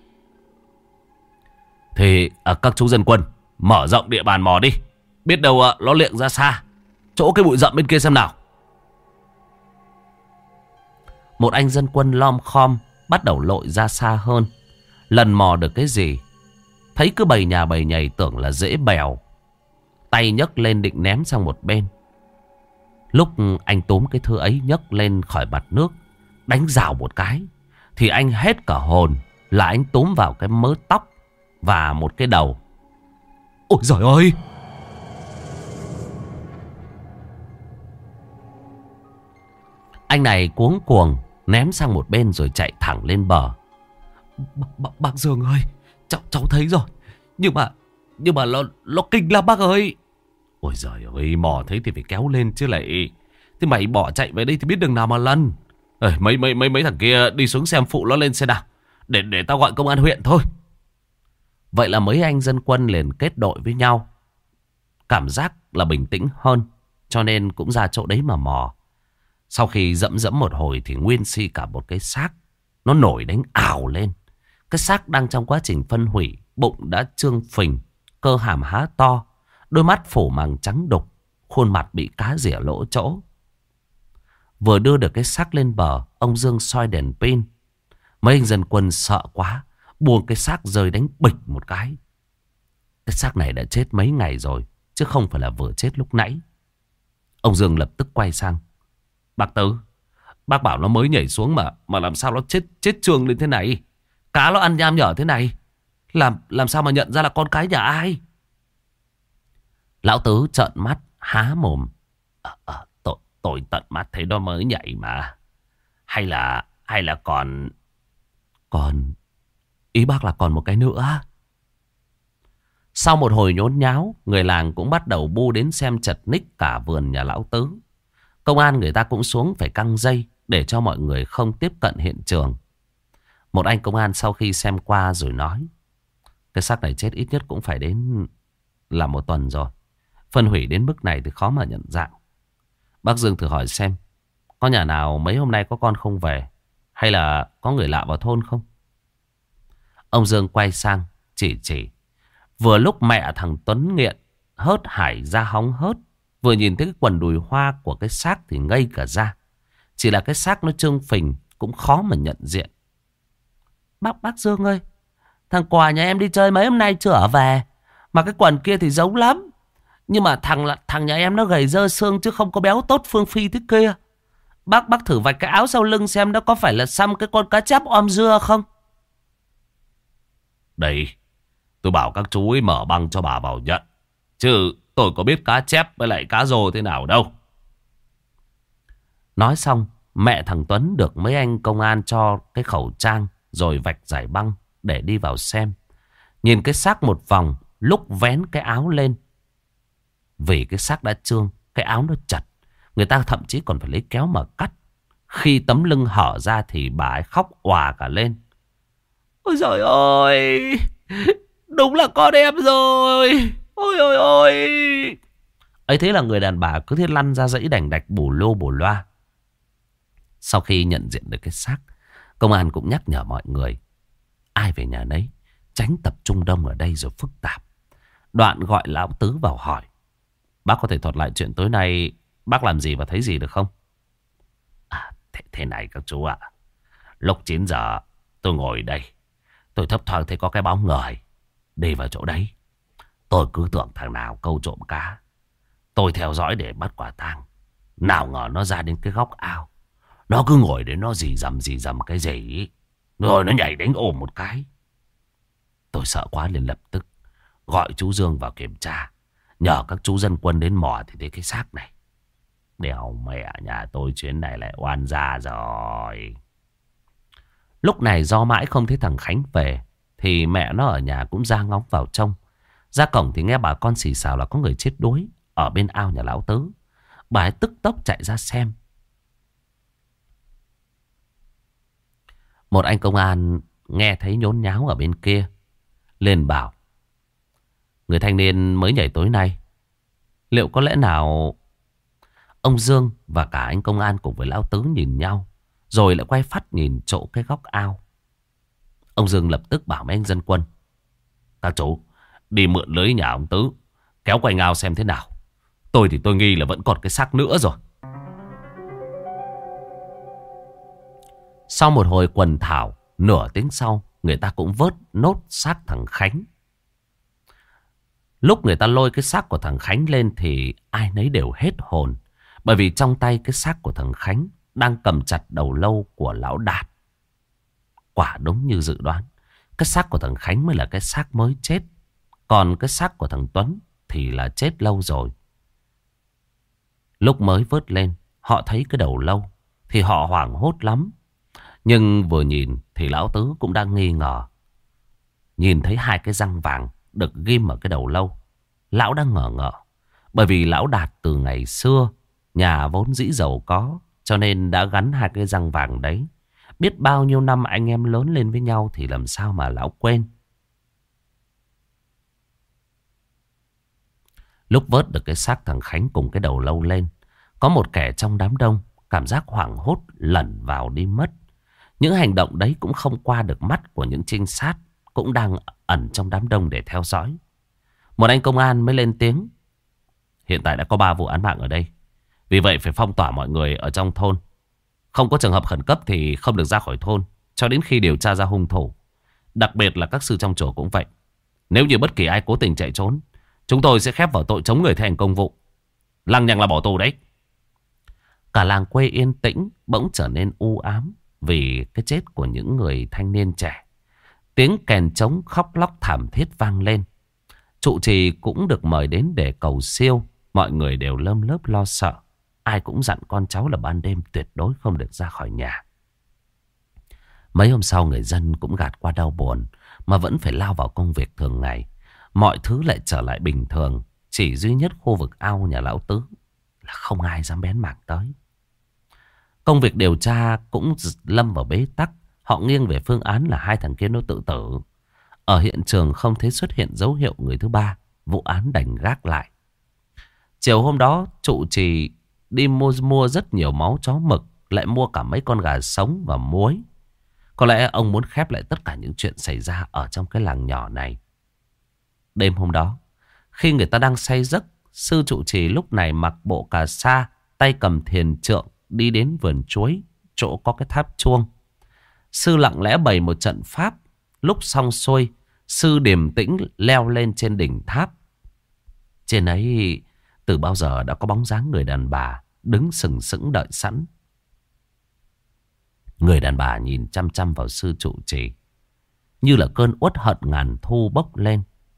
Thì các chú dân quân mở rộng địa bàn mò đi. Biết đâu nó liệng ra xa, chỗ cái bụi rậm bên kia xem nào. Một anh dân quân lom khom bắt đầu lội ra xa hơn. Lần mò được cái gì, thấy cứ bầy nhà bầy nhầy tưởng là dễ bèo. Tay nhấc lên định ném sang một bên. Lúc anh túm cái thứ ấy nhấc lên khỏi mặt nước, đánh rào một cái, thì anh hết cả hồn là anh túm vào cái mớ tóc và một cái đầu. Ôi giời ơi! Anh này cuống cuồng ném sang một bên rồi chạy thẳng lên bờ. Bác Dương ơi, cháu thấy rồi. Nhưng mà nó kinh lắm bác ơi. Ôi giời ơi, mò thấy thì phải kéo lên chứ lại. Thế mày bỏ chạy về đây thì biết đường nào mà lăn. Mấy thằng kia đi xuống xem phụ nó lên xe nào. Để tao gọi công an huyện thôi. Vậy là mấy anh dân quân liền kết đội với nhau. Cảm giác là bình tĩnh hơn, cho nên cũng ra chỗ đấy mà mò. Sau khi dẫm một hồi thì nguyên si cả một cái xác nó nổi đánh ảo lên. Cái xác đang trong quá trình phân hủy, bụng đã trương phình, cơ hàm há to, đôi mắt phủ màng trắng đục, khuôn mặt bị cá rỉa lỗ chỗ. Vừa đưa được cái xác lên bờ, ông Dương soi đèn pin. Mấy anh dân quân sợ quá, buông cái xác rơi đánh bịch một cái. Cái xác này đã chết mấy ngày rồi, chứ không phải là vừa chết lúc nãy. Ông Dương lập tức quay sang. Bác Tứ, bác bảo nó mới nhảy xuống mà làm sao nó chết trường lên thế này? Cá nó ăn nham nhở thế này, làm sao mà nhận ra là con cái nhà ai? Lão Tứ trợn mắt há mồm. Tôi tận mắt thấy nó mới nhảy mà. Hay là còn ý bác là còn một cái nữa. Sau một hồi nhốn nháo, người làng cũng bắt đầu bu đến xem chật ních cả vườn nhà Lão Tứ. Công an người ta cũng xuống phải căng dây để cho mọi người không tiếp cận hiện trường. Một anh công an sau khi xem qua rồi nói. Cái xác này chết ít nhất cũng phải đến là 1 tuần rồi. Phân hủy đến mức này thì khó mà nhận dạng. Bác Dương thử hỏi xem, có nhà nào mấy hôm nay có con không về? Hay là có người lạ vào thôn không? Ông Dương quay sang chỉ. Vừa lúc mẹ thằng Tuấn nghiện hớt hải ra hóng hớt, vừa nhìn thấy cái quần đùi hoa của cái xác thì ngây cả ra. Chỉ là cái xác nó trương phình cũng khó mà nhận diện. Bác Dương ơi, thằng Quà nhà em đi chơi mấy hôm nay chưa ở về, mà cái quần kia thì giống lắm. Nhưng mà thằng nhà em nó gầy dơ xương chứ không có béo tốt phương phi thế kia. Bác thử vạch cái áo sau lưng xem nó có phải là xăm cái con cá chép om dưa không? Đây, tôi bảo các chú ấy mở băng cho bà vào nhận. Chứ tôi có biết cá chép với lại cá rô thế nào đâu. Nói xong, mẹ thằng Tuấn được mấy anh công an cho cái khẩu trang rồi vạch giải băng để đi vào xem. Nhìn cái xác một vòng, lúc vén cái áo lên. Vì cái xác đã trương, cái áo nó chặt. Người ta thậm chí còn phải lấy kéo mà cắt. Khi tấm lưng hở ra thì bà ấy khóc òa cả lên. Ôi giời ơi, đúng là con em rồi. Ôi ôi ôi. Ấy thế là người đàn bà cứ thế lăn ra dãy đành đạch bù lô bù loa. Sau khi nhận diện được cái xác, công an cũng nhắc nhở mọi người ai về nhà nấy, tránh tập trung đông ở đây rồi phức tạp. Đoạn gọi lão Tứ vào hỏi: bác có thể thuật lại chuyện tối nay bác làm gì và thấy gì được không? Thế này các chú ạ. Lúc 9 giờ tôi ngồi đây, tôi thấp thoáng thấy có cái bóng người đi vào chỗ đấy. Tôi cứ tưởng thằng nào câu trộm cá, tôi theo dõi để bắt quả tang. Nào ngờ nó ra đến cái góc ao, nó cứ ngồi đấy nó rì rầm cái gì ý. Rồi nó nhảy đánh ôm một cái. Tôi sợ quá liền lập tức gọi chú Dương vào kiểm tra, nhờ các chú dân quân đến mò thì thấy cái xác này. Đéo mẹ, nhà tôi chuyến này lại oan gia rồi. Lúc này do mãi không thấy thằng Khánh về, thì mẹ nó ở nhà cũng ra ngóng vào trong. Ra cổng thì nghe bà con xì xào là có người chết đuối ở bên ao nhà lão Tứ. Bà ấy tức tốc chạy ra xem. Một anh công an nghe thấy nhốn nháo ở bên kia, liền bảo: người thanh niên mới nhảy tối nay, liệu có lẽ nào... Ông Dương và cả anh công an cùng với lão Tứ nhìn nhau, rồi lại quay phát nhìn chỗ cái góc ao. Ông Dương lập tức bảo mấy anh dân quân: các chú đi mượn lưới nhà ông Tứ, kéo quanh ao xem thế nào. Tôi thì tôi nghi là vẫn còn cái xác nữa rồi. Sau một hồi quần thảo, nửa tiếng sau, người ta cũng vớt nốt xác thằng Khánh. Lúc người ta lôi cái xác của thằng Khánh lên thì ai nấy đều hết hồn. Bởi vì trong tay cái xác của thằng Khánh đang cầm chặt đầu lâu của lão Đạt. Quả đúng như dự đoán, cái xác của thằng Khánh mới là cái xác mới chết. Còn cái xác của thằng Tuấn thì là chết lâu rồi. Lúc mới vớt lên, họ thấy cái đầu lâu thì họ hoảng hốt lắm. Nhưng vừa nhìn thì lão Tứ cũng đang nghi ngờ. Nhìn thấy hai cái răng vàng được ghim ở cái đầu lâu, lão đang ngờ ngợ. Bởi vì lão Đạt từ ngày xưa, nhà vốn dĩ giàu có, cho nên đã gắn hai cái răng vàng đấy. Biết bao nhiêu năm anh em lớn lên với nhau thì làm sao mà lão quên. Lúc vớt được cái xác thằng Khánh cùng cái đầu lâu lên, có một kẻ trong đám đông cảm giác hoảng hốt lẩn vào đi mất. Những hành động đấy cũng không qua được mắt của những trinh sát cũng đang ẩn trong đám đông để theo dõi. Một anh công an mới lên tiếng: hiện tại đã có 3 vụ án mạng ở đây, vì vậy phải phong tỏa mọi người ở trong thôn. Không có trường hợp khẩn cấp thì không được ra khỏi thôn cho đến khi điều tra ra hung thủ. Đặc biệt là các sư trong chùa cũng vậy. Nếu như bất kỳ ai cố tình chạy trốn, chúng tôi sẽ khép vào tội chống người thi hành công vụ. Lăng nhăng là bỏ tù đấy. Cả làng quê yên tĩnh bỗng trở nên u ám vì cái chết của những người thanh niên trẻ. Tiếng kèn trống khóc lóc thảm thiết vang lên. Trụ trì cũng được mời đến để cầu siêu. Mọi người đều lơm lớp lo sợ. Ai cũng dặn con cháu là ban đêm tuyệt đối không được ra khỏi nhà. Mấy hôm sau người dân cũng gạt qua đau buồn mà vẫn phải lao vào công việc thường ngày. Mọi thứ lại trở lại bình thường. Chỉ duy nhất khu vực ao nhà lão Tứ là không ai dám bén mảng tới. Công việc điều tra cũng lâm vào bế tắc. Họ nghiêng về phương án là hai thằng kia nó tự tử. Ở hiện trường không thấy xuất hiện dấu hiệu người thứ ba. Vụ án đành gác lại. Chiều hôm đó trụ trì đi mua rất nhiều máu chó mực, lại mua cả mấy con gà sống và muối. Có lẽ ông muốn khép lại tất cả những chuyện xảy ra ở trong cái làng nhỏ này. Đêm hôm đó, khi người ta đang say giấc, sư trụ trì lúc này mặc bộ cà sa, tay cầm thiền trượng đi đến vườn chuối, chỗ có cái tháp chuông. Sư lặng lẽ bày một trận pháp. Lúc xong xuôi, sư điềm tĩnh leo lên trên đỉnh tháp. Trên ấy từ bao giờ đã có bóng dáng người đàn bà đứng sừng sững đợi sẵn. Người đàn bà nhìn chăm chăm vào sư trụ trì, như là cơn uất hận ngàn thu bốc lên.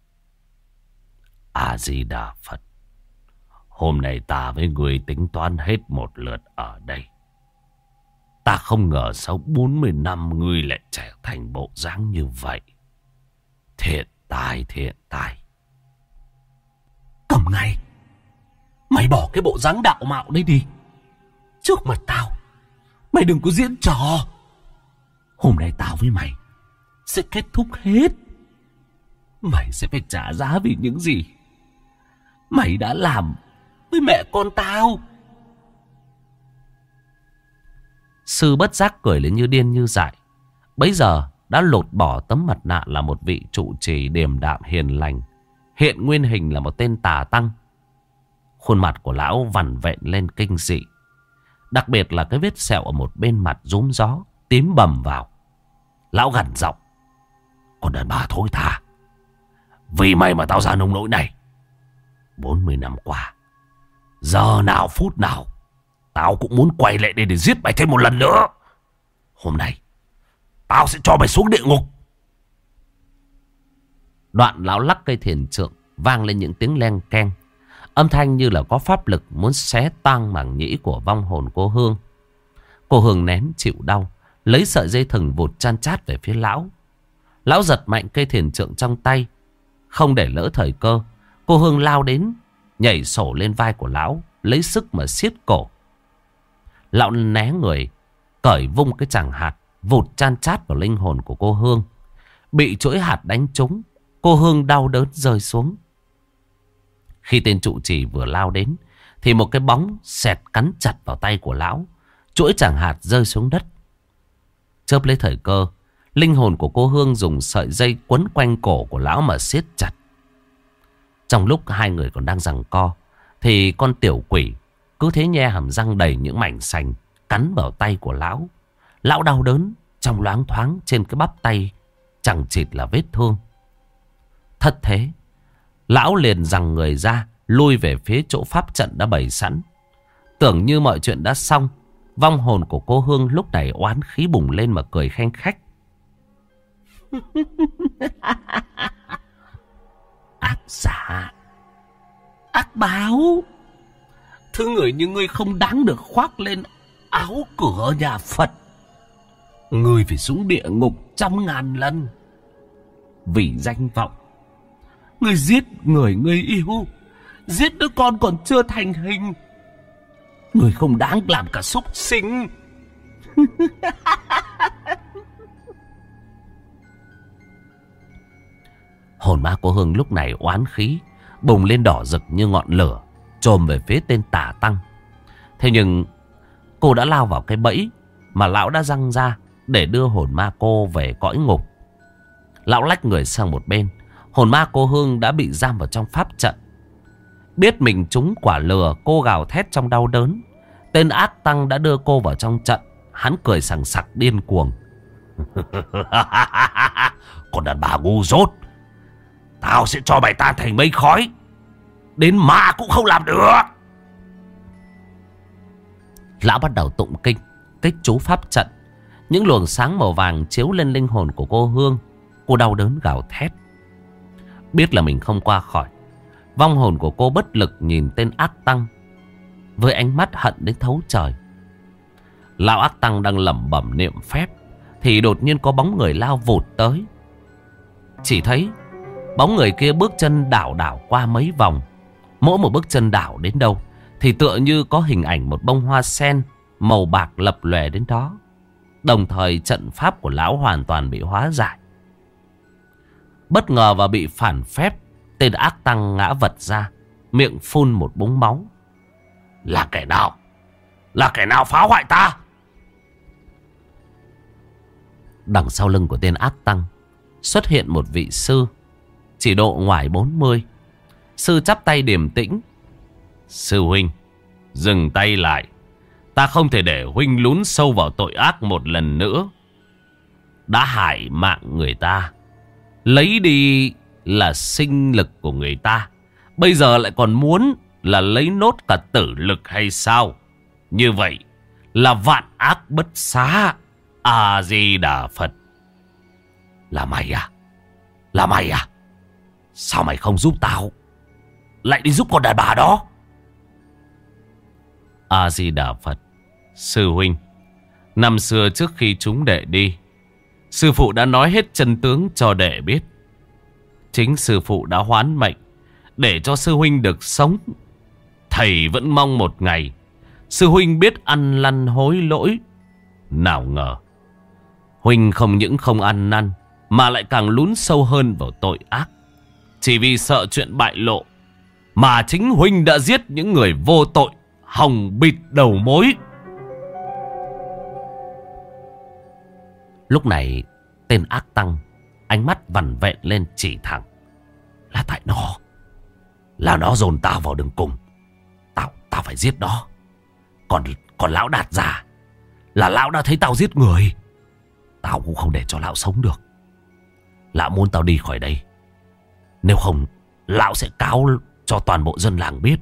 A Di Đà Phật, hôm nay ta với người tính toán hết một lượt ở đây. Ta không ngờ sau 40 năm ngươi lại trở thành bộ dáng như vậy. Thiện tai, thiện tai. Cầm ngay, mày bỏ cái bộ dáng đạo mạo đấy đi. Trước mặt tao, mày đừng có diễn trò. Hôm nay tao với mày sẽ kết thúc hết. Mày sẽ phải trả giá vì những gì mày đã làm với mẹ con tao. Sư bất giác cười lên như điên như dại. Bấy giờ đã lột bỏ tấm mặt nạ là một vị trụ trì điềm đạm hiền lành, hiện nguyên hình là một tên tà tăng. Khuôn mặt của lão vằn vện lên kinh dị, đặc biệt là cái vết sẹo ở một bên mặt rúm gió tím bầm vào. Lão gằn giọng: "Con đàn bà thối tha, vì mày mà tao ra nông nỗi này. 40 năm qua, giờ nào phút nào tao cũng muốn quay lại đây để giết mày thêm một lần nữa. Hôm nay tao sẽ cho mày xuống địa ngục." Đoạn lão lắc cây thiền trượng, vang lên những tiếng leng keng, âm thanh như là có pháp lực muốn xé toang màng nhĩ của vong hồn cô Hương. Cô Hương nén chịu đau, lấy sợi dây thừng vụt chan chát về phía lão. Lão giật mạnh cây thiền trượng trong tay, không để lỡ thời cơ. Cô Hương lao đến, nhảy sổ lên vai của lão, lấy sức mà siết cổ. Lão né người, cởi vung cái chàng hạt, vụt chan chát vào linh hồn của cô Hương. Bị chuỗi hạt đánh trúng, cô Hương đau đớn rơi xuống. Khi tên trụ trì vừa lao đến, thì một cái bóng xẹt cắn chặt vào tay của lão. Chuỗi chàng hạt rơi xuống đất. Chớp lấy thời cơ, linh hồn của cô Hương dùng sợi dây quấn quanh cổ của lão mà siết chặt. Trong lúc hai người còn đang giằng co, thì con tiểu quỷ cứ thế nhe hàm răng đầy những mảnh sành cắn vào tay của lão. Lão đau đớn, trong loáng thoáng trên cái bắp tay chẳng chịt là vết thương. Thất thế, lão liền giằng người ra, lui về phía chỗ pháp trận đã bày sẵn. Tưởng như mọi chuyện đã xong, vong hồn của cô Hương lúc này oán khí bùng lên mà cười khanh khách. Ác giả, ác báo, thứ người như ngươi không đáng được khoác lên áo cửa nhà Phật. Ngươi phải xuống địa ngục 100.000 lần. Vì danh vọng, ngươi giết người ngươi yêu, giết đứa con còn chưa thành hình. Ngươi không đáng làm cả súc sinh. Hồn ma của Hương lúc này oán khí bùng lên đỏ rực như ngọn lửa, chồm về phía tên tà tăng. Thế nhưng cô đã lao vào cái bẫy mà lão đã giăng ra để đưa hồn ma cô về cõi ngục. Lão lách người sang một bên, hồn ma cô Hương đã bị giam vào trong pháp trận. Biết mình trúng quả lừa, cô gào thét trong đau đớn. Tên ác tăng đã đưa cô vào trong trận. Hắn cười sằng sặc điên cuồng. Còn đàn bà ngu dốt, tao sẽ cho mày tan thành mây khói, đến ma cũng không làm được. Lão bắt đầu tụng kinh, kích chú pháp trận. Những luồng sáng màu vàng chiếu lên linh hồn của cô Hương. Cô đau đớn gào thét. Biết là mình không qua khỏi, vong hồn của cô bất lực nhìn tên ác tăng với ánh mắt hận đến thấu trời. Lão ác tăng đang lẩm bẩm niệm phép thì đột nhiên có bóng người lao vụt tới. Chỉ thấy bóng người kia bước chân đảo đảo qua mấy vòng. Mỗi một bước chân đảo đến đâu thì tựa như có hình ảnh một bông hoa sen màu bạc lập lòe đến đó. Đồng thời trận pháp của lão hoàn toàn bị hóa giải. Bất ngờ và bị phản phép, tên ác tăng ngã vật ra, miệng phun một búng máu. Là kẻ nào? Là kẻ nào phá hoại ta? Đằng sau lưng của tên ác tăng xuất hiện một vị sư, chỉ độ ngoài 40. Sư chắp tay điềm tĩnh. Sư huynh, dừng tay lại. Ta không thể để huynh lún sâu vào tội ác một lần nữa. Đã hại mạng người ta, lấy đi là sinh lực của người ta, bây giờ lại còn muốn là lấy nốt cả tử lực hay sao? Như vậy là vạn ác bất xá. A-di-đà Phật. Là mày à? Là mày à? Sao mày không giúp tao, lại đi giúp con đàn bà đó? A-di-đà Phật. Sư huynh, năm xưa trước khi chúng đệ đi, sư phụ đã nói hết chân tướng cho đệ biết. Chính sư phụ đã hoán mệnh để cho sư huynh được sống. Thầy vẫn mong một ngày sư huynh biết ăn năn hối lỗi. Nào ngờ huynh không những không ăn năn mà lại càng lún sâu hơn vào tội ác. Chỉ vì sợ chuyện bại lộ Mà chính huynh đã giết những người vô tội, hòng bịt đầu mối. Lúc này tên ác tăng ánh mắt vằn vện lên chỉ thẳng. Là tại nó. Là nó dồn tao vào đường cùng. Tao phải giết nó. Còn lão Đạt già, là lão đã thấy tao giết người. Tao cũng không để cho lão sống được. Lão muốn tao đi khỏi đây. Nếu không, lão sẽ cáo cho toàn bộ dân làng biết.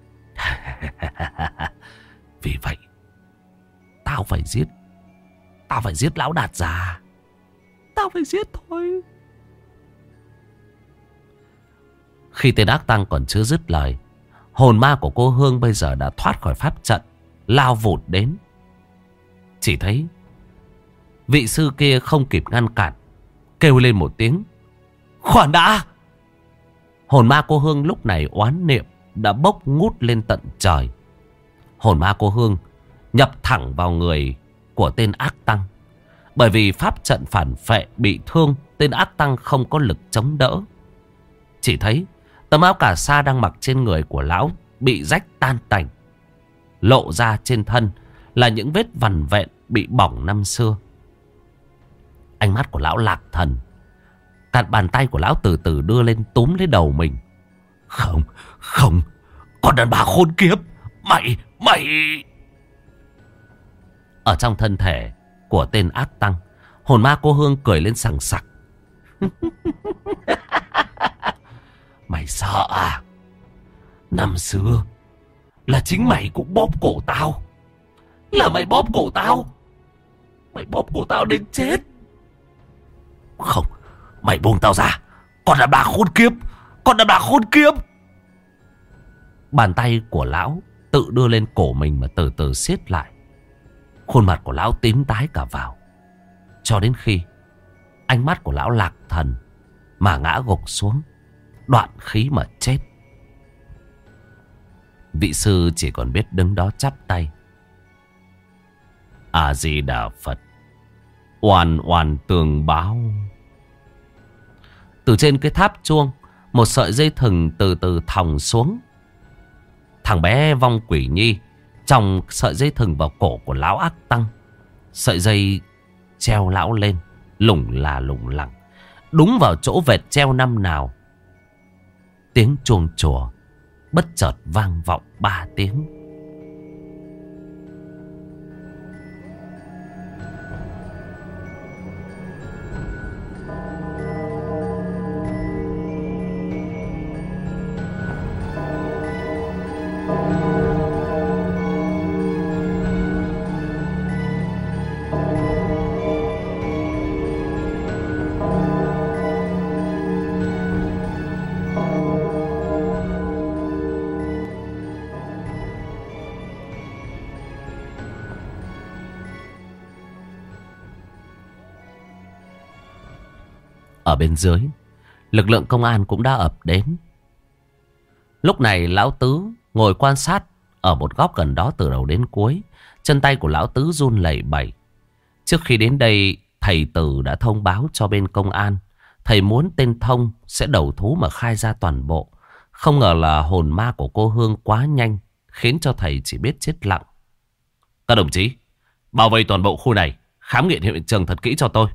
Vì vậy Tao phải giết lão Đạt già. Tao phải giết thôi. Khi tên ác tăng còn chưa dứt lời, hồn ma của cô Hương bây giờ đã thoát khỏi pháp trận, lao vụt đến. Chỉ thấy vị sư kia không kịp ngăn cản, kêu lên một tiếng: khoan đã! Hồn ma cô Hương lúc này oán niệm đã bốc ngút lên tận trời. Hồn ma cô Hương nhập thẳng vào người của tên ác tăng. Bởi vì pháp trận phản phệ bị thương, tên ác tăng không có lực chống đỡ. Chỉ thấy tấm áo cà sa đang mặc trên người của lão bị rách tan tành. Lộ ra trên thân là những vết vằn vện bị bỏng năm xưa. Ánh mắt của lão lạc thần. Cạt bàn tay của lão từ từ đưa lên túm lấy đầu mình. Không, con đàn bà khốn kiếp, mày. Ở trong thân thể của tên ác tăng, hồn ma cô Hương cười lên sằng sặc. Mày sợ à? Năm xưa là chính mày cũng bóp cổ tao. Là mày bóp cổ tao. Mày bóp cổ tao đến chết. Không, mày buông tao ra. Con đàn bà khốn kiếp. Con đàn bà khốn kiếp. Bàn tay của lão tự đưa lên cổ mình mà từ từ siết lại. Khuôn mặt của lão tím tái cả vào. Cho đến khi ánh mắt của lão lạc thần mà ngã gục xuống, đoạn khí mà chết. Vị sư chỉ còn biết đứng đó chắp tay. A Di Đà Phật, oan oan tường báo. Từ trên cái tháp chuông, một sợi dây thừng từ từ thòng xuống. Thằng bé vong quỷ nhi trong sợi dây thừng vào cổ của lão ác tăng. Sợi dây treo lão lên, lủng là lủng lẳng, đúng vào chỗ vệt treo năm nào. Tiếng chuông chùa bất chợt vang vọng 3 tiếng. Ở bên dưới, lực lượng công an cũng đã ập đến. Lúc này lão Tứ ngồi quan sát ở một góc gần đó từ đầu đến cuối. Chân tay của lão Tứ run lẩy bẩy. Trước khi đến đây, thầy Tử đã thông báo cho bên công an. Thầy muốn tên Thông sẽ đầu thú mà khai ra toàn bộ. Không ngờ là hồn ma của cô Hương quá nhanh, khiến cho thầy chỉ biết chết lặng. Các đồng chí, bảo vệ toàn bộ khu này, khám nghiệm hiện trường thật kỹ cho tôi.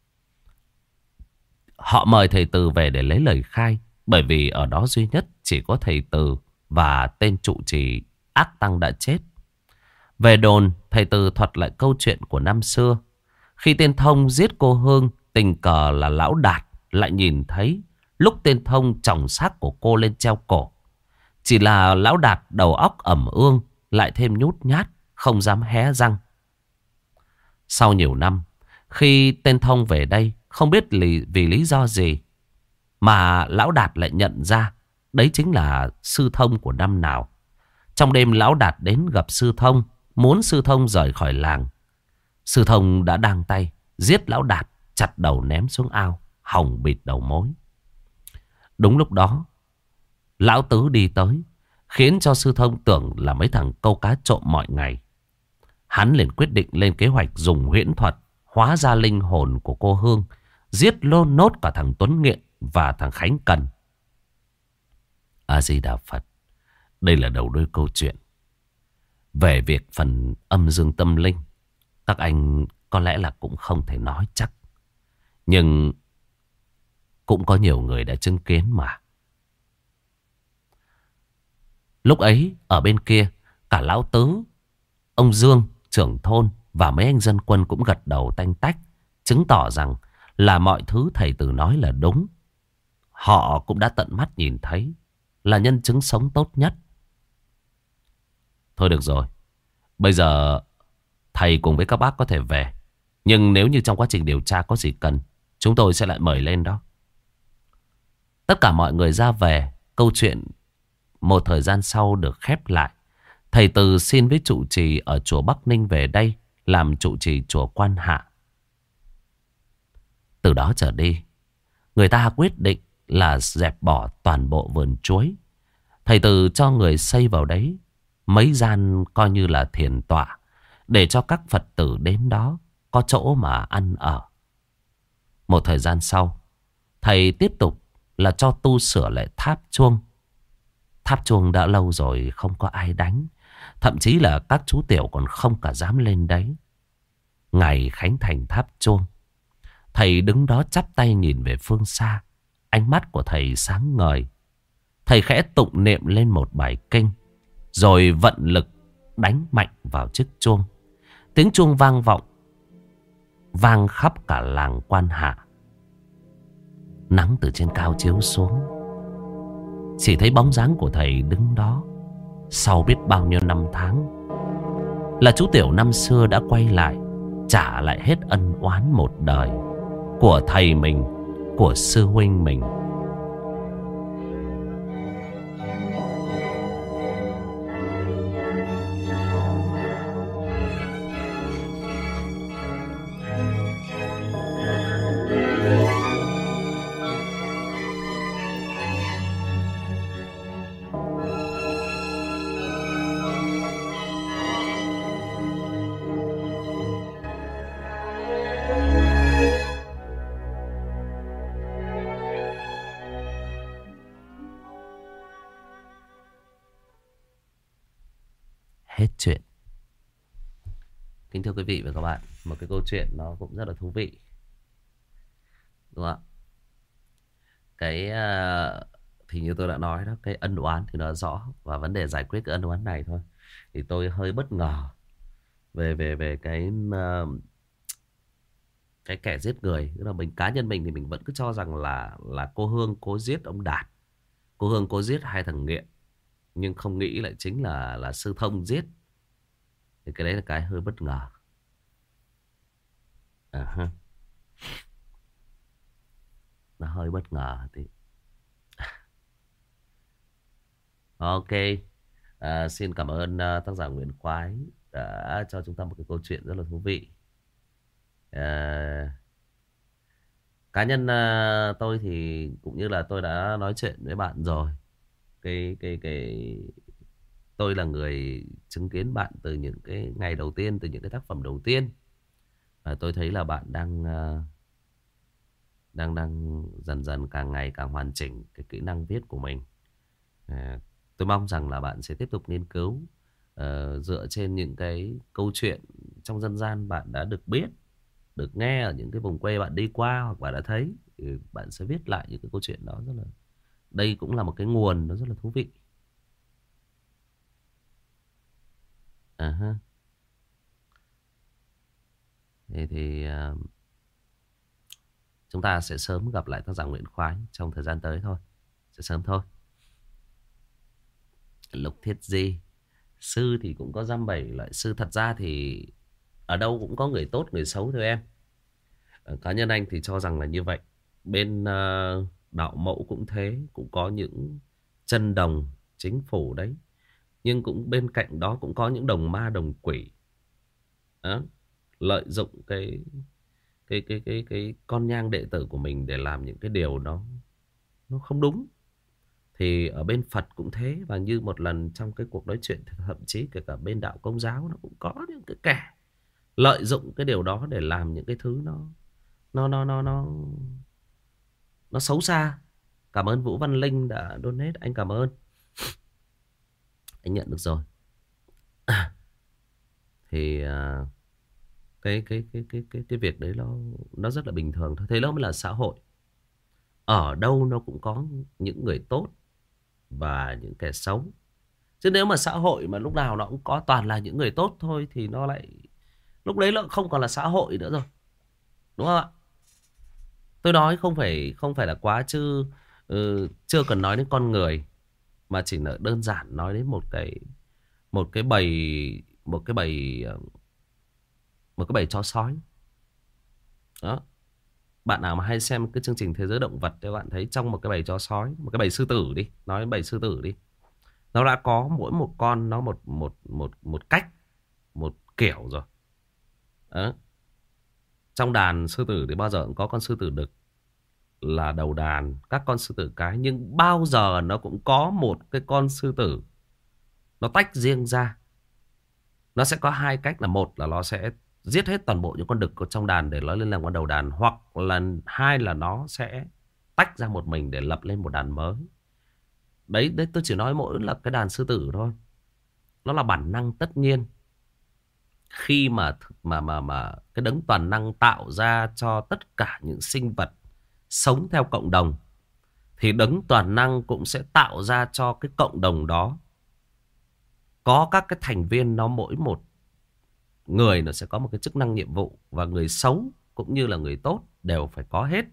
Họ mời thầy Từ về để lấy lời khai. Bởi vì ở đó duy nhất chỉ có thầy Từ và tên trụ trì ác tăng đã chết. Về đồn, thầy Từ thuật lại câu chuyện của năm xưa. Khi tên Thông giết cô Hương, tình cờ là lão Đạt lại nhìn thấy lúc tên Thông chồng xác của cô lên treo cổ. Chỉ là lão Đạt đầu óc ẩm ương, lại thêm nhút nhát, không dám hé răng. Sau nhiều năm, khi tên Thông về đây, không biết vì lý do gì mà lão Đạt lại nhận ra đấy chính là sư Thông của năm nào. Trong đêm lão Đạt đến gặp sư Thông, muốn sư Thông rời khỏi làng. Sư Thông đã đăng tay giết lão Đạt, chặt đầu ném xuống ao, hòng bịt đầu mối. Đúng lúc đó, lão Tứ đi tới, khiến cho sư Thông tưởng là mấy thằng câu cá trộm mọi ngày. Hắn liền quyết định lên kế hoạch dùng huyễn thuật hóa ra linh hồn của cô Hương, giết lô nốt cả thằng Tuấn Nghiện và thằng Khánh Cần. A Di Đà Phật. Đây là đầu đuôi câu chuyện. Về việc phần âm dương tâm linh, các anh có lẽ là cũng không thể nói chắc. Nhưng cũng có nhiều người đã chứng kiến mà. Lúc ấy ở bên kia, cả lão Tứ, ông Dương, trưởng thôn và mấy anh dân quân cũng gật đầu tanh tách, chứng tỏ rằng là mọi thứ thầy Từ nói là đúng. Họ cũng đã tận mắt nhìn thấy, là nhân chứng sống tốt nhất. Thôi được rồi, bây giờ thầy cùng với các bác có thể về. Nhưng nếu như trong quá trình điều tra có gì cần, chúng tôi sẽ lại mời lên đó. Tất cả mọi người ra về. Câu chuyện một thời gian sau được khép lại. Thầy Từ xin với trụ trì ở chùa Bắc Ninh về đây làm trụ trì chùa Quan Hạ. Từ đó trở đi, người ta quyết định là dẹp bỏ toàn bộ vườn chuối. Thầy Từ cho người xây vào đấy mấy gian coi như là thiền tọa, để cho các Phật tử đến đó có chỗ mà ăn ở. Một thời gian sau, thầy tiếp tục là cho tu sửa lại tháp chuông. Tháp chuông đã lâu rồi không có ai đánh. Thậm chí là các chú tiểu còn không cả dám lên đấy. Ngày khánh thành tháp chuông, thầy đứng đó chắp tay nhìn về phương xa. Ánh mắt của thầy sáng ngời. Thầy khẽ tụng niệm lên một bài kinh, rồi vận lực đánh mạnh vào chiếc chuông. Tiếng chuông vang vọng, vang khắp cả làng Quan Hạ. Nắng từ trên cao chiếu xuống, chỉ thấy bóng dáng của thầy đứng đó. Sau biết bao nhiêu năm tháng, là chú tiểu năm xưa đã quay lại, trả lại hết ân oán một đời của thầy mình, của sư huynh mình. Hết chuyện. Kính thưa quý vị và các bạn, một cái câu chuyện nó cũng rất là thú vị, đúng không ạ? Cái thì như tôi đã nói đó, cái ân oán thì nó rõ, và vấn đề giải quyết cái ân oán này thôi. Thì tôi hơi bất ngờ về cái kẻ giết người. Tức là cá nhân mình thì mình vẫn cứ cho rằng là cô Hương cố giết ông Đạt, cô Hương cố giết hai thằng nghiện, nhưng không nghĩ lại chính là sư Thông giết. Thì cái đấy là cái hơi bất ngờ. Nó hơi bất ngờ thì ok. Xin cảm ơn tác giả Nguyễn Khoái đã cho chúng ta một cái câu chuyện rất là thú vị. Cá nhân tôi thì cũng như là tôi đã nói chuyện với bạn rồi. Cái tôi là người chứng kiến bạn từ những cái ngày đầu tiên, từ những cái tác phẩm đầu tiên. Và tôi thấy là bạn đang dần dần càng ngày càng hoàn chỉnh cái kỹ năng viết của mình. Tôi mong rằng là bạn sẽ tiếp tục nghiên cứu dựa trên những cái câu chuyện trong dân gian bạn đã được biết, được nghe ở những cái vùng quê bạn đi qua hoặc bạn đã thấy, thì bạn sẽ viết lại những cái câu chuyện đó. Rất là, đây cũng là một cái nguồn nó rất là thú vị. Thế thì chúng ta sẽ sớm gặp lại tác giả Nguyễn Khoái trong thời gian tới thôi. Sẽ sớm thôi. Lục Thiết Di. Sư thì cũng có dăm bảy loại sư. Thật ra thì ở đâu cũng có người tốt người xấu thôi em. Cá nhân anh thì cho rằng là như vậy. Bên đạo mẫu cũng thế, cũng có những chân đồng chính phủ đấy. Nhưng cũng bên cạnh đó cũng có những đồng ma đồng quỷ đó, lợi dụng cái con nhang đệ tử của mình để làm những cái điều nó không đúng. Thì ở bên Phật cũng thế. Và như một lần trong cái cuộc nói chuyện, thậm chí kể cả bên đạo Công giáo, nó cũng có những cái kẻ lợi dụng cái điều đó để làm những cái thứ nó xấu xa. Cảm ơn Vũ Văn Linh đã donate. Anh cảm ơn. Anh nhận được rồi. Thì cái việc đấy nó rất là bình thường thôi. Thế đó mới là xã hội. Ở đâu nó cũng có những người tốt và những kẻ xấu. Chứ nếu mà xã hội mà lúc nào nó cũng có toàn là những người tốt thôi thì nó lại, lúc đấy nó không còn là xã hội nữa rồi. Đúng không ạ? Tôi nói không phải là quá chứ chưa cần nói đến con người, mà chỉ là đơn giản nói đến một cái bầy một cái bầy một cái bầy chó sói. Đó. Bạn nào mà hay xem cái chương trình Thế giới động vật thì bạn thấy trong một cái bầy chó sói, một cái bầy sư tử đi, nói đến bầy sư tử đi, nó đã có mỗi một con nó một cách, một kiểu rồi. Đó. Trong đàn sư tử thì bao giờ cũng có con sư tử đực là đầu đàn, các con sư tử cái, nhưng bao giờ nó cũng có một cái con sư tử nó tách riêng ra. Nó sẽ có hai cách, là một là nó sẽ giết hết toàn bộ những con đực ở trong đàn để nó lên làm con đầu đàn, hoặc là hai là nó sẽ tách ra một mình để lập lên một đàn mới. Đấy tôi chỉ nói mỗi là cái đàn sư tử thôi. Nó là bản năng tất nhiên. Khi mà cái đấng toàn năng tạo ra cho tất cả những sinh vật sống theo cộng đồng, thì đấng toàn năng cũng sẽ tạo ra cho cái cộng đồng đó có các cái thành viên, nó mỗi một người nó sẽ có một cái chức năng nhiệm vụ, và người xấu cũng như là người tốt đều phải có hết.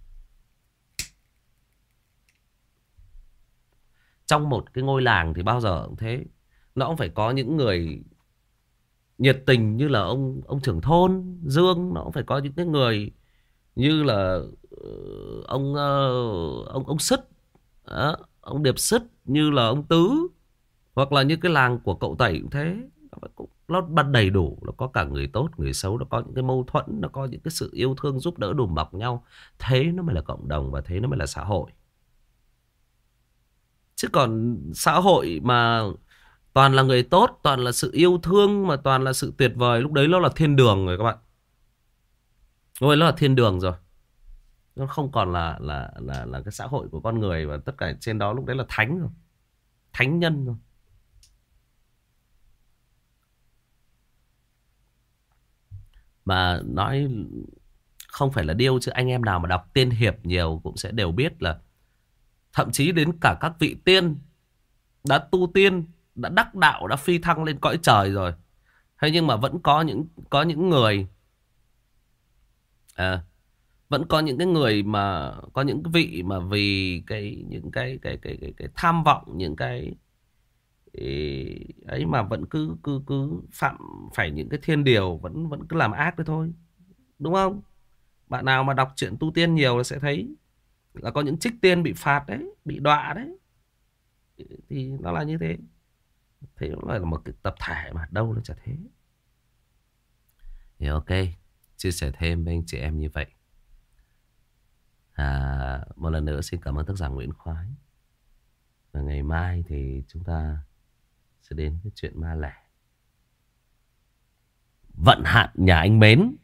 Trong một cái ngôi làng thì bao giờ cũng thế, nó cũng phải có những người nhiệt tình như là ông trưởng thôn Dương, nó cũng phải có những cái người như là ông Sứt, ông Điệp Sứt, như là ông Tứ, hoặc là như cái làng của cậu Tẩy cũng thế. Nó bật đầy đủ, nó có cả người tốt người xấu, nó có những cái mâu thuẫn, nó có những cái sự yêu thương giúp đỡ đùm bọc nhau. Thế nó mới là cộng đồng, và thế nó mới là xã hội. Chứ còn xã hội mà toàn là người tốt, toàn là sự yêu thương, mà toàn là sự tuyệt vời, lúc đấy nó là thiên đường rồi các bạn. Ôi, nó là thiên đường rồi. Nó không còn là cái xã hội của con người, và tất cả trên đó lúc đấy là thánh rồi, thánh nhân rồi. Mà nói không phải là điêu, chứ anh em nào mà đọc tiên hiệp nhiều cũng sẽ đều biết là thậm chí đến cả các vị tiên đã tu tiên, đã đắc đạo, đã phi thăng lên cõi trời rồi. Thế nhưng mà vẫn có những người vẫn có những cái người mà có những cái vị mà vì những cái tham vọng, những cái ấy mà vẫn cứ phạm phải những cái thiên điều, vẫn cứ làm ác đấy thôi. Đúng không? Bạn nào mà đọc truyện tu tiên nhiều là sẽ thấy là có những trích tiên bị phạt đấy, bị đọa đấy. Thì nó là như thế. Thế nó là một cái tập thể mà đâu nó chả thế. Thì ok, chia sẻ thêm với anh chị em như vậy. Một lần nữa xin cảm ơn tác giả Nguyễn Khoái. Và ngày mai thì chúng ta sẽ đến với chuyện ma lẻ Vận hạn nhà anh Mến,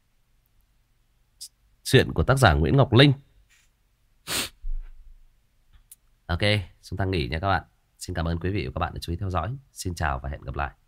chuyện của tác giả Nguyễn Ngọc Linh. Ok, chúng ta nghỉ nha các bạn. Xin cảm ơn quý vị và các bạn đã chú ý theo dõi. Xin chào và hẹn gặp lại.